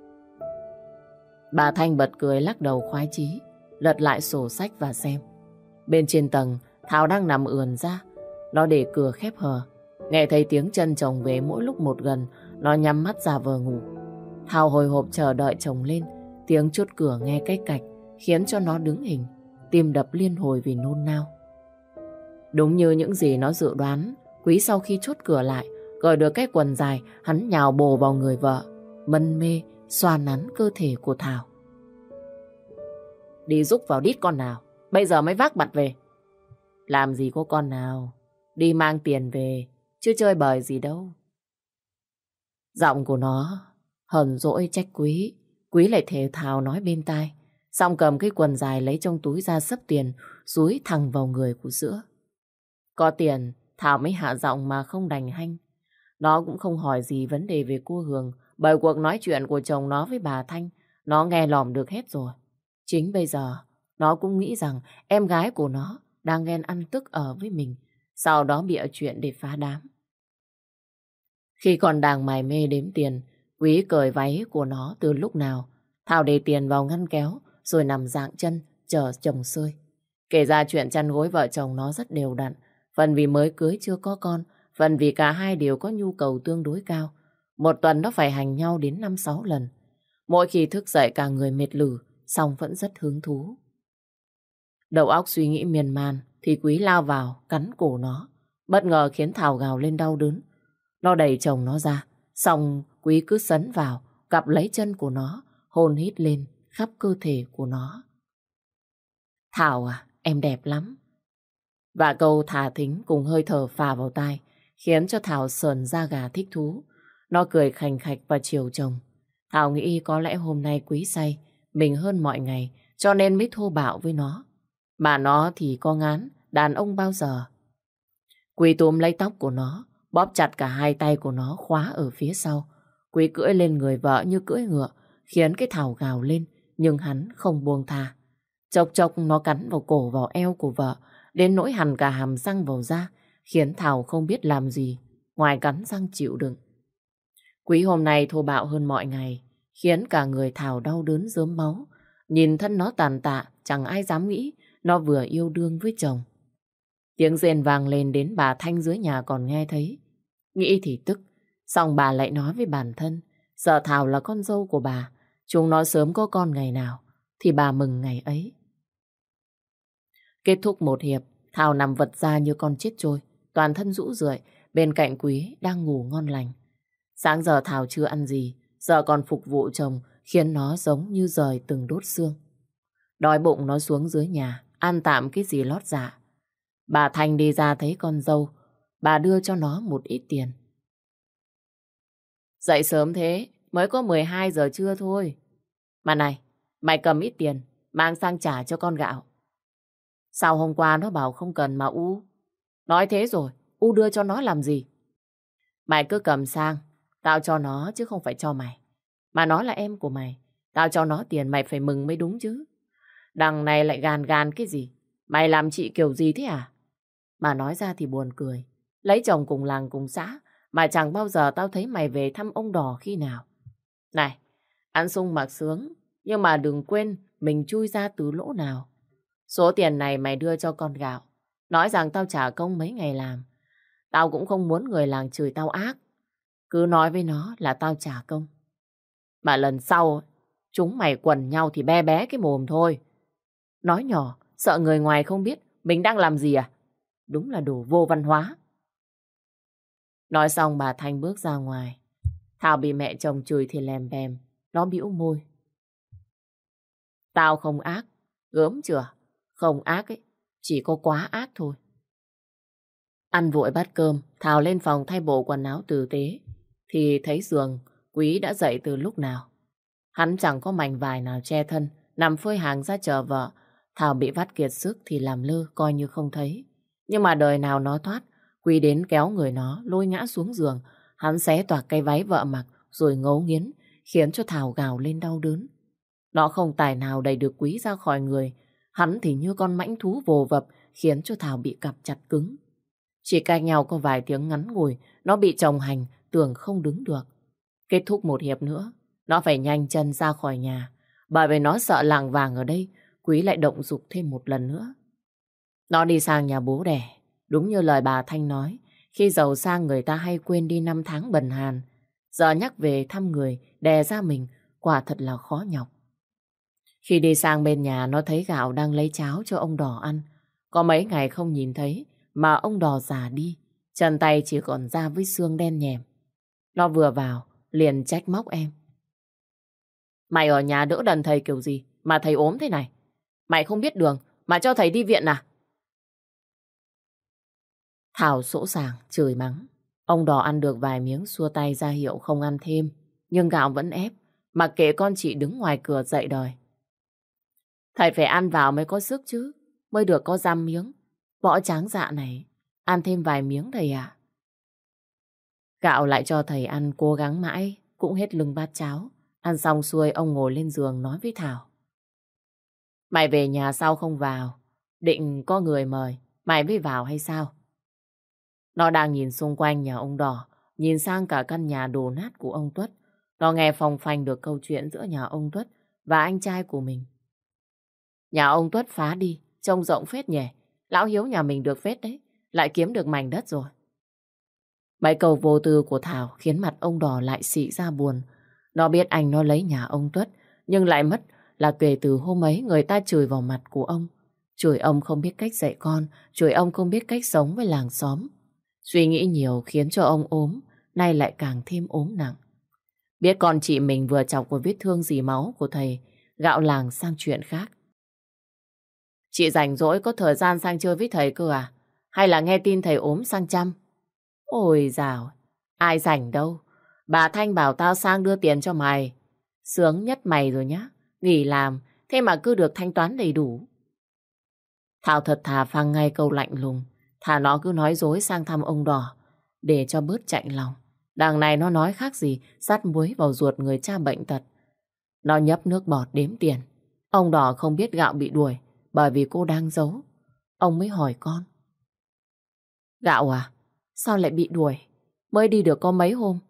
Bà Thanh bật cười lắc đầu khoái chí, lật lại sổ sách và xem. Bên trên tầng, Thảo đang nằm ườn ra. Nó để cửa khép hờ. Nghe thấy tiếng chân chồng về mỗi lúc một gần, nó nhắm mắt ra vờ ngủ. Thảo hồi hộp chờ đợi chồng lên. Tiếng chốt cửa nghe cách cạch khiến cho nó đứng hình, tim đập liên hồi vì nôn nao. Đúng như những gì nó dự đoán, Quý sau khi chốt cửa lại, cởi được cái quần dài, hắn nhào bổ vào người vợ, mân mê xoa nắn cơ thể của Thảo. Đi rúc vào đít con nào, bây giờ mới vác mặt về. Làm gì có con nào, đi mang tiền về, chứ chơi bời gì đâu. Giọng của nó hờn dỗi trách Quý. Quý lại thều thào nói bên tai, xong cầm cái quần dài lấy trong túi ra xấp tiền, dúi thẳng vào người của Sữa. Có tiền, Thảo mới hạ giọng mà không đành hanh. Nó cũng không hỏi gì vấn đề về cô Hường, bởi cuộc nói chuyện của chồng nó với bà Thanh, nó nghe lòm được hết rồi. Chính bây giờ, nó cũng nghĩ rằng em gái của nó đang ghen ăn tức ở với mình, sau đó bịa chuyện để phá đám. Khi còn đang mải mê đếm tiền, Quý cởi váy của nó từ lúc nào. Thảo để tiền vào ngăn kéo, rồi nằm dạng chân, chờ chồng xơi. Kể ra chuyện chăn gối vợ chồng nó rất đều đặn, phần vì mới cưới chưa có con, phần vì cả hai đều có nhu cầu tương đối cao. Một tuần nó phải hành nhau đến 5-6 lần. Mỗi khi thức dậy cả người mệt lử, song vẫn rất hứng thú. Đầu óc suy nghĩ miên man, thì Quý lao vào, cắn cổ nó. Bất ngờ khiến Thảo gào lên đau đớn. Nó đẩy chồng nó ra, xong Quý cứ sấn vào, cặp lấy chân của nó, hôn hít lên khắp cơ thể của nó. Thảo à, em đẹp lắm. Và câu thả thính cùng hơi thở phả vào tai, khiến cho Thảo sờn da gà thích thú. Nó cười khành khạch và chiều chồng. Thảo nghĩ có lẽ hôm nay Quý say, mình hơn mọi ngày, cho nên mới thô bạo với nó. Mà nó thì có ngán, đàn ông bao giờ. Quý túm lấy tóc của nó, bóp chặt cả hai tay của nó khóa ở phía sau. Quý cưỡi lên người vợ như cưỡi ngựa, khiến cái Thảo gào lên, nhưng hắn không buông tha. Chốc chốc nó cắn vào cổ vào eo của vợ, đến nỗi hằn cả hàm răng vào da, khiến Thảo không biết làm gì, ngoài cắn răng chịu đựng. Quý hôm nay thô bạo hơn mọi ngày, khiến cả người Thảo đau đớn rớm máu. Nhìn thân nó tàn tạ, chẳng ai dám nghĩ nó vừa yêu đương với chồng. Tiếng rền vang lên đến bà Thanh dưới nhà còn nghe thấy. Nghĩ thì tức, xong bà lại nói với bản thân, sợ Thảo là con dâu của bà, chúng nó sớm có con ngày nào, thì bà mừng ngày ấy. Kết thúc một hiệp, Thảo nằm vật ra như con chết trôi, toàn thân rũ rượi, bên cạnh Quý đang ngủ ngon lành. Sáng giờ Thảo chưa ăn gì, giờ còn phục vụ chồng, khiến nó giống như rời từng đốt xương. Đói bụng nó xuống dưới nhà, ăn tạm cái gì lót dạ. Bà Thanh đi ra thấy con dâu, bà đưa cho nó một ít tiền. Dậy sớm thế, mới có 12 giờ trưa thôi. Mà này, mày cầm ít tiền, mang sang trả cho con Gạo. Sao hôm qua nó bảo không cần mà U? Nói thế rồi, U đưa cho nó làm gì? Mày cứ cầm sang, tao cho nó chứ không phải cho mày. Mà nó là em của mày, tao cho nó tiền mày phải mừng mới đúng chứ. Đằng này lại gàn gàn cái gì? Mày làm chị kiểu gì thế à? Mà nói ra thì buồn cười. Lấy chồng cùng làng cùng xã, mà chẳng bao giờ tao thấy mày về thăm ông Đỏ khi nào. Này, ăn sung mặc sướng, nhưng mà đừng quên mình chui ra từ lỗ nào. Số tiền này mày đưa cho con Gạo, nói rằng tao trả công mấy ngày làm. Tao cũng không muốn người làng chửi tao ác. Cứ nói với nó là tao trả công. Mà lần sau Chúng mày quần nhau thì be bé cái mồm thôi. Nói nhỏ, sợ người ngoài không biết mình đang làm gì à? Đúng là đồ vô văn hóa. Nói xong bà Thanh bước ra ngoài. Thảo bị mẹ chồng chửi thì lèm bèm. Nó bĩu môi. Tao không ác. Gớm chưa? Không ác ấy. Chỉ có quá ác thôi. Ăn vội bát cơm, Thảo lên phòng thay bộ quần áo tử tế. Thì thấy giường, Quý đã dậy từ lúc nào. Hắn chẳng có mảnh vải nào che thân, nằm phơi hàng ra chờ vợ. Thảo bị vắt kiệt sức thì làm lơ, coi như không thấy. Nhưng mà đời nào nó thoát, Quý đến kéo người nó, lôi ngã xuống giường. Hắn xé toạc cái váy vợ mặc, rồi ngấu nghiến, khiến cho Thảo gào lên đau đớn. Nó không tài nào đẩy được Quý ra khỏi người. Hắn thì như con mãnh thú vồ vập, khiến cho Thảo bị cặp chặt cứng. Chỉ cách nhau có vài tiếng ngắn ngủi, nó bị chồng hành, tưởng không đứng được. Kết thúc một hiệp nữa, nó phải nhanh chân ra khỏi nhà, bởi vì nó sợ làng vàng ở đây, Quý lại động dục thêm một lần nữa. Nó đi sang nhà bố đẻ, đúng như lời bà Thanh nói, khi giàu sang người ta hay quên đi năm tháng bần hàn. Giờ nhắc về thăm người, đè ra mình, quả thật là khó nhọc. Khi đi sang bên nhà, nó thấy Gạo đang lấy cháo cho ông Đỏ ăn. Có mấy ngày không nhìn thấy, mà ông Đỏ già đi, chân tay chỉ còn da với xương đen nhèm. Nó vừa vào, liền trách móc em. Mày ở nhà đỡ đần thầy kiểu gì mà thầy ốm thế này? Mày không biết đường mà cho thầy đi viện à? Thảo sỗ sàng, chửi mắng. Ông Đỏ ăn được vài miếng xua tay ra hiệu không ăn thêm. Nhưng Gạo vẫn ép, mặc kệ con chị đứng ngoài cửa dậy đòi. Thầy phải ăn vào mới có sức chứ, mới được có dăm miếng. Võ tráng dạ này, ăn thêm vài miếng thầy ạ. Gạo lại cho thầy ăn, cố gắng mãi, cũng hết lưng bát cháo. Ăn xong xuôi, ông ngồi lên giường nói với Thảo. Mày về nhà sao không vào? Định có người mời, mày mới vào hay sao? Nó đang nhìn xung quanh nhà ông Đỏ, nhìn sang cả căn nhà đổ nát của ông Tuất. Nó nghe phòng phanh được câu chuyện giữa nhà ông Tuất và anh trai của mình. Nhà ông Tuất phá đi, trông rộng phết nhỉ. Lão Hiếu nhà mình được phết đấy, lại kiếm được mảnh đất rồi. Mấy câu vô tư của Thảo khiến mặt ông Đỏ lại xị ra buồn. Nó biết anh nó lấy nhà ông Tuất, nhưng lại mất là kể từ hôm ấy người ta chửi vào mặt của ông. Chửi ông không biết cách dạy con, chửi ông không biết cách sống với làng xóm. Suy nghĩ nhiều khiến cho ông ốm, nay lại càng thêm ốm nặng. Biết con chị mình vừa chọc vào vết thương dì máu của thầy, Gạo làng sang chuyện khác. Chị rảnh rỗi có thời gian sang chơi với thầy cơ à? Hay là nghe tin thầy ốm sang chăm? Ôi dào, ai rảnh đâu. Bà Thanh bảo tao sang đưa tiền cho mày. Sướng nhất mày rồi nhá. Nghỉ làm, thế mà cứ được thanh toán đầy đủ. Thảo thật thà phang ngay câu lạnh lùng. Thà nó cứ nói dối sang thăm ông Đỏ, để cho bớt chạnh lòng. Đằng này nó nói khác gì, dắt muối vào ruột người cha bệnh tật. Nó nhấp nước bọt đếm tiền. Ông Đỏ không biết Gạo bị đuổi, bởi vì cô đang giấu. Ông mới hỏi con. Gạo à, sao lại bị đuổi? Mới đi được có mấy hôm.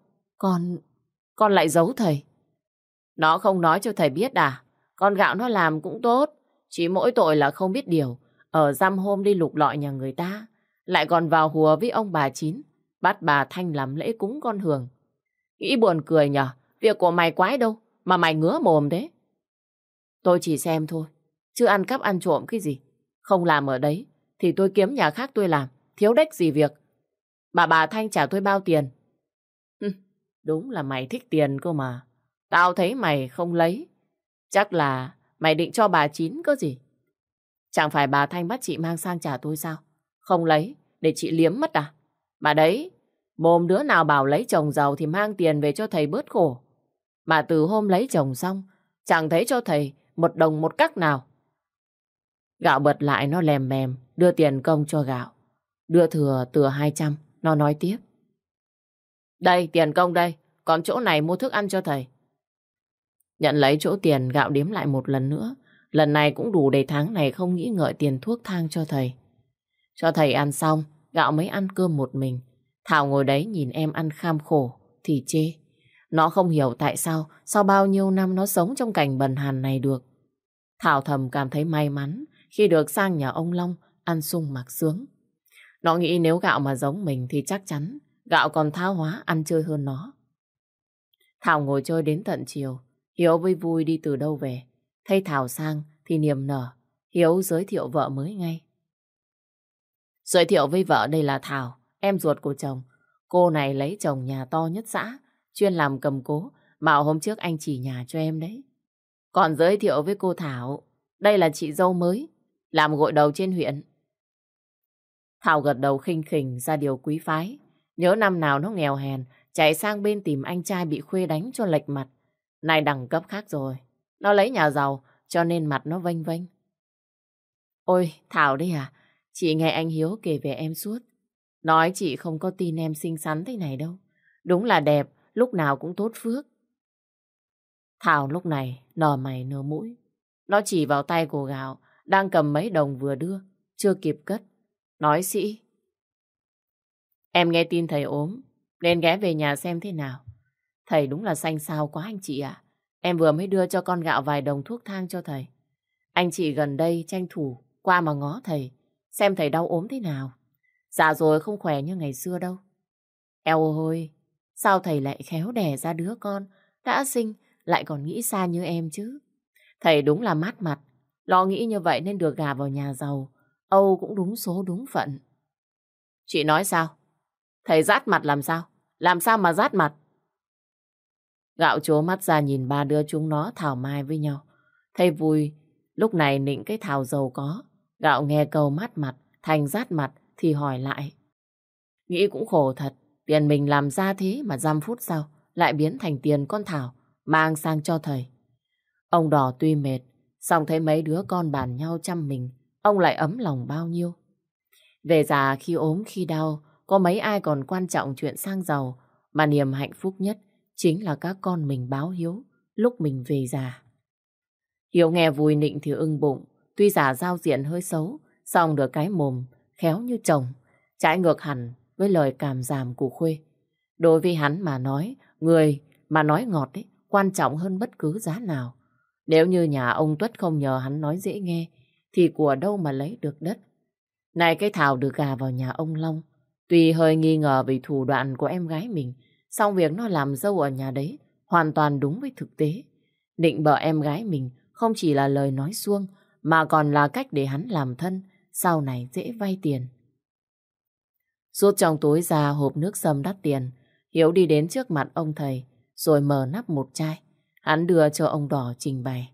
Con lại giấu thầy. Nó không nói cho thầy biết à? Con Gạo nó làm cũng tốt. Chỉ mỗi tội là không biết điều. Ở dăm hôm đi lục lọi nhà người ta. Lại còn vào hùa với ông bà Chín. Bắt bà Thanh làm lễ cúng con Hường. Nghĩ buồn cười nhở. Việc của mày quái đâu mà mày ngứa mồm thế. Tôi chỉ xem thôi. Chứ ăn cắp ăn trộm cái gì. Không làm ở đấy thì tôi kiếm nhà khác tôi làm. Thiếu đếch gì việc. Mà bà Thanh trả tôi bao tiền? Đúng là mày thích tiền cơ mà. Tao thấy mày không lấy. Chắc là mày định cho bà Chín có gì. Chẳng phải bà Thanh bắt chị mang sang trả tôi sao? Không lấy, để chị liếm mất à? Mà đấy, mồm đứa nào bảo lấy chồng giàu thì mang tiền về cho thầy bớt khổ. Mà từ hôm lấy chồng xong, chẳng thấy cho thầy một đồng một cắc nào. Gạo bật lại nó lèm bèm, đưa tiền công cho Gạo. Đưa thừa từ 200, nó nói tiếp. Đây, tiền công đây, còn chỗ này mua thức ăn cho thầy. Nhận lấy chỗ tiền, Gạo đếm lại một lần nữa. Lần này cũng đủ để tháng này không nghĩ ngợi tiền thuốc thang cho thầy. Cho thầy ăn xong, Gạo mới ăn cơm một mình. Thảo ngồi đấy nhìn em ăn kham khổ, thì chê. Nó không hiểu tại sao, sau bao nhiêu năm nó sống trong cảnh bần hàn này được. Thảo thầm cảm thấy may mắn khi được sang nhà ông Long ăn sung mặc sướng. Nó nghĩ nếu Gạo mà giống mình thì chắc chắn Gạo còn tháo hóa ăn chơi hơn nó. Thảo ngồi chơi đến tận chiều. Hiếu với Vui đi từ đâu về. Thấy Thảo sang thì niềm nở. Hiếu giới thiệu vợ mới ngay. Giới thiệu với vợ đây là Thảo, em ruột của chồng. Cô này lấy chồng nhà to nhất xã, chuyên làm cầm cố, mà hôm trước anh chỉ nhà cho em đấy. Còn giới thiệu với cô Thảo, đây là chị dâu mới, làm gội đầu trên huyện. Thảo gật đầu khinh khỉnh ra điều quý phái. Nhớ năm nào nó nghèo hèn, chạy sang bên tìm anh trai bị Khuê đánh cho lệch mặt. Này đẳng cấp khác rồi. Nó lấy nhà giàu, cho nên mặt nó vênh vênh. Ôi, Thảo đấy à? Chị nghe anh Hiếu kể về em suốt. Nói chị không có tin em xinh xắn thế này đâu. Đúng là đẹp, lúc nào cũng tốt phước. Thảo lúc này nở mày nở mũi. Nó chỉ vào tay của Gạo, đang cầm mấy đồng vừa đưa, chưa kịp cất. Nói sĩ. Em nghe tin thầy ốm, nên ghé về nhà xem thế nào. Thầy đúng là xanh xao quá anh chị ạ. Em vừa mới đưa cho con Gạo vài đồng thuốc thang cho thầy. Anh chị gần đây tranh thủ qua mà ngó thầy, xem thầy đau ốm thế nào. Dạ rồi, không khỏe như ngày xưa đâu. Eo ôi, sao thầy lại khéo đẻ ra đứa con đã sinh lại còn nghĩ xa như em chứ. Thầy đúng là mát mặt, lo nghĩ như vậy nên được gả vào nhà giàu. Âu cũng đúng số đúng phận. Chị nói sao? Thầy rát mặt làm sao? Làm sao mà rát mặt? Gạo trố mắt ra nhìn ba đứa chúng nó thảo mai với nhau. Thấy vui, lúc này nịnh cái Thảo giàu có. Gạo nghe câu mát mặt, thành rát mặt thì hỏi lại. Nghĩ cũng khổ thật, tiền mình làm ra thế mà dăm phút sau lại biến thành tiền con Thảo mang sang cho thầy. Ông Đỏ tuy mệt, song thấy mấy đứa con bàn nhau chăm mình, ông lại ấm lòng bao nhiêu. Về già khi ốm khi đau, có mấy ai còn quan trọng chuyện sang giàu, mà niềm hạnh phúc nhất chính là các con mình báo hiếu lúc mình về già. Hiếu nghe vui nịnh thì ưng bụng, tuy giả giao diện hơi xấu, song được cái mồm khéo như chồng, trái ngược hẳn với lời cảm giảm của Khuê. Đối với hắn mà nói, người mà nói ngọt ấy, quan trọng hơn bất cứ giá nào. Nếu như nhà ông Tuất không nhờ hắn nói dễ nghe, thì của đâu mà lấy được đất. Này cái Thảo được gà vào nhà ông Long, tuy hơi nghi ngờ về thủ đoạn của em gái mình, song việc nó làm dâu ở nhà đấy hoàn toàn đúng với thực tế. Định bợ em gái mình không chỉ là lời nói suông, mà còn là cách để hắn làm thân, sau này dễ vay tiền. Rút trong túi ra hộp nước sâm đắt tiền, Hiếu đi đến trước mặt ông thầy, rồi mở nắp một chai. Hắn đưa cho ông Đỏ trình bày.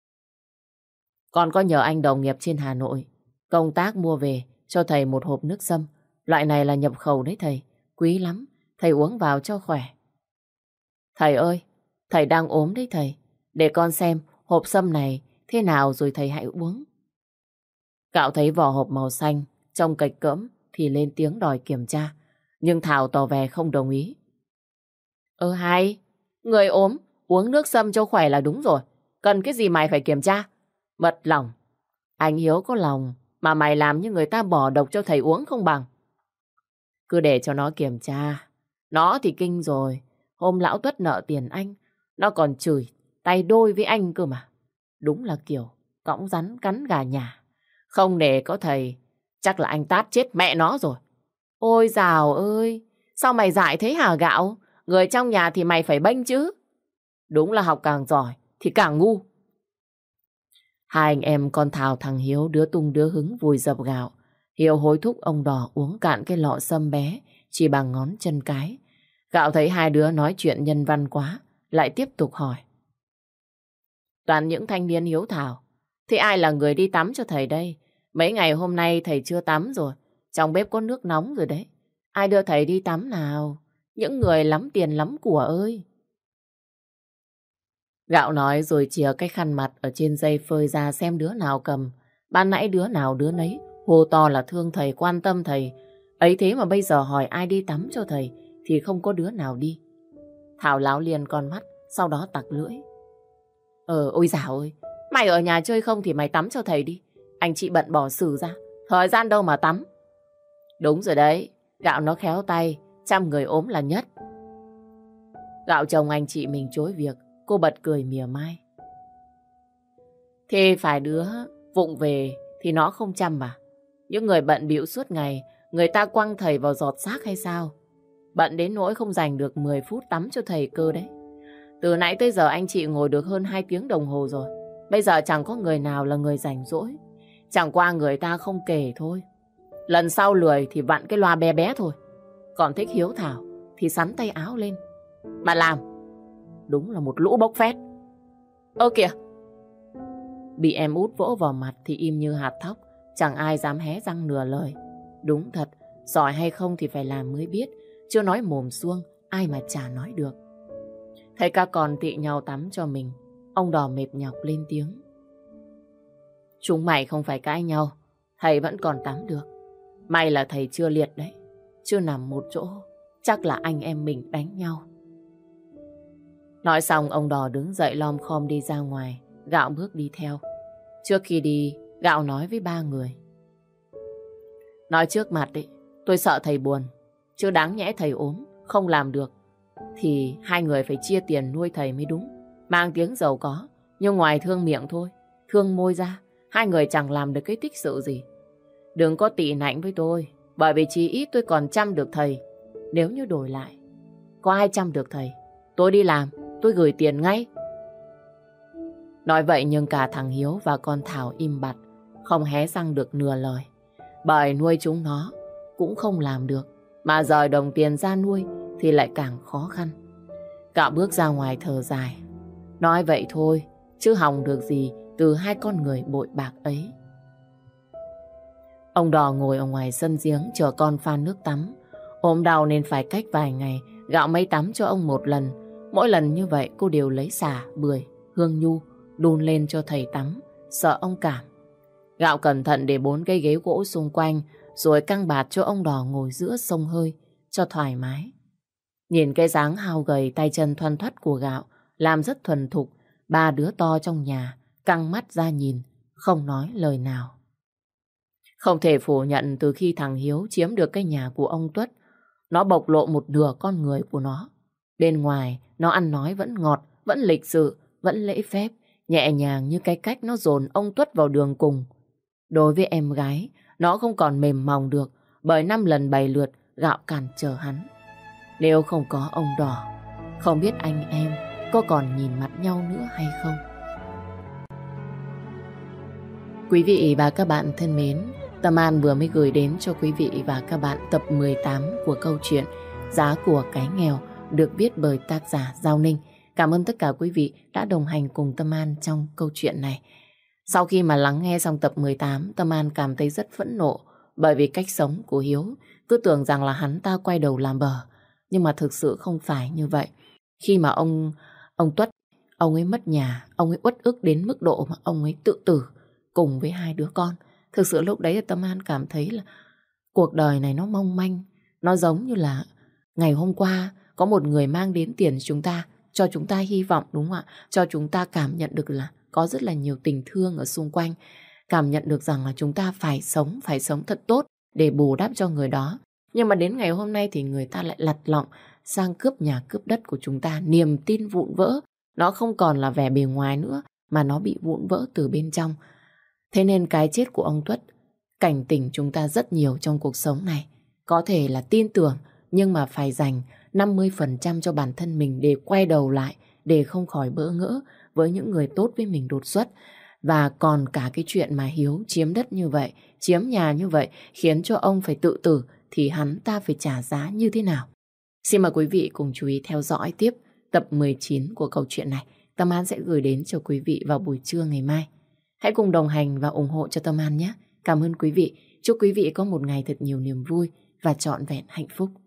Con có nhờ anh đồng nghiệp trên Hà Nội công tác mua về cho thầy một hộp nước sâm. Loại này là nhập khẩu đấy thầy, quý lắm, thầy uống vào cho khỏe. Thầy ơi, thầy đang ốm đấy thầy, để con xem hộp sâm này thế nào rồi thầy hãy uống. Cạo thấy vỏ hộp màu xanh, trông cạch cỡm thì lên tiếng đòi kiểm tra, nhưng Thảo tỏ vẻ không đồng ý. Hay, người ốm, uống nước sâm cho khỏe là đúng rồi, cần cái gì mày phải kiểm tra? Mật lòng, anh Hiếu có lòng mà mày làm như người ta bỏ độc cho thầy uống không bằng. Cứ để cho nó kiểm tra, nó thì kinh rồi, hôm lão Tuất nợ tiền anh, nó còn chửi tay đôi với anh cơ mà. Đúng là kiểu cõng rắn cắn gà nhà. Không để có thầy, chắc là anh tát chết mẹ nó rồi. Ôi dào ơi, sao mày dại thế hả Gạo? Người trong nhà thì mày phải bênh chứ. Đúng là học càng giỏi thì càng ngu. Hai anh em con Thảo thằng Hiếu đứa tung đứa hứng vùi dập Gạo. Hiếu hối thúc ông Đỏ uống cạn cái lọ sâm bé chỉ bằng ngón chân cái. Gạo thấy hai đứa nói chuyện nhân văn quá, lại tiếp tục hỏi. Toàn những thanh niên hiếu thảo, thế ai là người đi tắm cho thầy đây? Mấy ngày hôm nay thầy chưa tắm rồi, trong bếp có nước nóng rồi đấy. Ai đưa thầy đi tắm nào? Những người lắm tiền lắm của ơi. Gạo nói rồi chìa cái khăn mặt ở trên dây phơi ra xem đứa nào cầm. Ban nãy đứa nào đứa nấy, hô to là thương thầy, quan tâm thầy. Ấy thế mà bây giờ hỏi ai đi tắm cho thầy thì không có đứa nào đi. Thảo láo liền con mắt, sau đó tặc lưỡi. Ôi dào ơi, mày ở nhà chơi không thì mày tắm cho thầy đi. Anh chị bận bỏ xử ra, thời gian đâu mà tắm. Đúng rồi đấy, Gạo nó khéo tay, chăm người ốm là nhất. Gạo chồng anh chị mình chối việc, cô bật cười mỉa mai. Thế phải đứa vụng về thì nó không chăm mà. Những người bận bịu suốt ngày, người ta quăng thầy vào giọt xác hay sao? Bận đến nỗi không dành được 10 phút tắm cho thầy cơ đấy. Từ nãy tới giờ anh chị ngồi được hơn 2 tiếng đồng hồ rồi. Bây giờ chẳng có người nào là người rảnh rỗi. Chẳng qua người ta không kể thôi. Lần sau lười thì vặn cái loa bé bé thôi. Còn thích hiếu thảo thì xắn tay áo lên mà làm. Đúng là một lũ bốc phét. Ơ kìa! Bị em út vỗ vào mặt thì im như hạt thóc. Chẳng ai dám hé răng nửa lời. Đúng thật, giỏi hay không thì phải làm mới biết. Chưa nói mồm suông, ai mà chả nói được. Thấy các con tị nhau tắm cho mình, ông Đò mệt nhọc lên tiếng. Chúng mày không phải cãi nhau, thầy vẫn còn tắm được. May là thầy chưa liệt đấy, chưa nằm một chỗ, chắc là anh em mình đánh nhau. Nói xong ông Đò đứng dậy lom khom đi ra ngoài, Gạo bước đi theo. Trước khi đi, Gạo nói với ba người. Nói trước mặt đấy, tôi sợ thầy buồn, chứ đáng nhẽ thầy ốm, không làm được thì hai người phải chia tiền nuôi thầy mới đúng. Mang tiếng giàu có, nhưng ngoài thương miệng thôi, thương môi ra, hai người chẳng làm được cái tích sự gì. Đừng có tị nạnh với tôi, bởi vì chí ít tôi còn chăm được thầy. Nếu như đổi lại, có ai chăm được thầy, tôi đi làm, tôi gửi tiền ngay. Nói vậy nhưng cả thằng Hiếu và con Thảo im bặt, không hé răng được nửa lời. Bởi nuôi chúng nó cũng không làm được, mà rời đồng tiền ra nuôi thì lại càng khó khăn. Gạo bước ra ngoài thở dài. Nói vậy thôi, chứ hòng được gì từ hai con người bội bạc ấy. Ông Đò ngồi ở ngoài sân giếng chờ con phan nước tắm. Ốm đau nên phải cách vài ngày, Gạo mới tắm cho ông một lần. Mỗi lần như vậy cô đều lấy sả, bưởi, hương nhu đun lên cho thầy tắm, sợ ông cảm. Gạo cẩn thận để 4 cây ghế gỗ xung quanh, rồi căng bạt cho ông Đò ngồi giữa xông hơi cho thoải mái. Nhìn cái dáng hao gầy, tay chân thoăn thoắt của Gạo làm rất thuần thục. Ba đứa to trong nhà căng mắt ra nhìn, không nói lời nào. Không thể phủ nhận từ khi thằng Hiếu chiếm được cái nhà của ông Tuất, nó bộc lộ một nửa con người của nó. Bên ngoài, nó ăn nói vẫn ngọt, vẫn lịch sự, vẫn lễ phép, nhẹ nhàng như cái cách nó dồn ông Tuất vào đường cùng. Đối với em gái, nó không còn mềm mỏng được, bởi 5 lần 7 lượt Gạo cản trở hắn. Nếu không có ông Đò, không biết anh em có còn nhìn mặt nhau nữa hay không. Quý vị và các bạn thân mến, Tâm An vừa mới gửi đến cho quý vị và các bạn tập 18 của câu chuyện Giá của cái nghèo, được viết bởi tác giả Giao Ninh. Cảm ơn tất cả quý vị đã đồng hành cùng Tâm An trong câu chuyện này. Sau khi mà lắng nghe xong tập 18, Tâm An cảm thấy rất phẫn nộ bởi vì cách sống của Hiếu. Cứ tưởng rằng là hắn ta quay đầu làm bờ, nhưng mà thực sự không phải như vậy. Khi mà ông Tuất, ông ấy mất nhà, ông ấy uất ức đến mức độ mà ông ấy tự tử cùng với 2 đứa con. Thực sự lúc đấy Tâm An cảm thấy là cuộc đời này nó mong manh. Nó giống như là ngày hôm qua có một người mang đến tiền chúng ta, cho chúng ta hy vọng, đúng không ạ? Cho chúng ta cảm nhận được là có rất là nhiều tình thương ở xung quanh. Cảm nhận được rằng là chúng ta phải sống thật tốt để bù đắp cho người đó. Nhưng mà đến ngày hôm nay thì người ta lại lặt lọng sang cướp nhà cướp đất của chúng ta. Niềm tin vụn vỡ, nó không còn là vẻ bề ngoài nữa, mà nó bị vụn vỡ từ bên trong. Thế nên cái chết của ông Tuất cảnh tỉnh chúng ta rất nhiều trong cuộc sống này. Có thể là tin tưởng, nhưng mà phải dành 50% cho bản thân mình để quay đầu lại, để không khỏi bỡ ngỡ với những người tốt với mình đột xuất. Và còn cả cái chuyện mà Hiếu chiếm đất như vậy, chiếm nhà như vậy, khiến cho ông phải tự tử, thì hắn ta phải trả giá như thế nào? Xin mời quý vị cùng chú ý theo dõi tiếp tập 19 của câu chuyện này. Tâm An sẽ gửi đến cho quý vị vào buổi trưa ngày mai. Hãy cùng đồng hành và ủng hộ cho Tâm An nhé. Cảm ơn quý vị. Chúc quý vị có một ngày thật nhiều niềm vui và trọn vẹn hạnh phúc.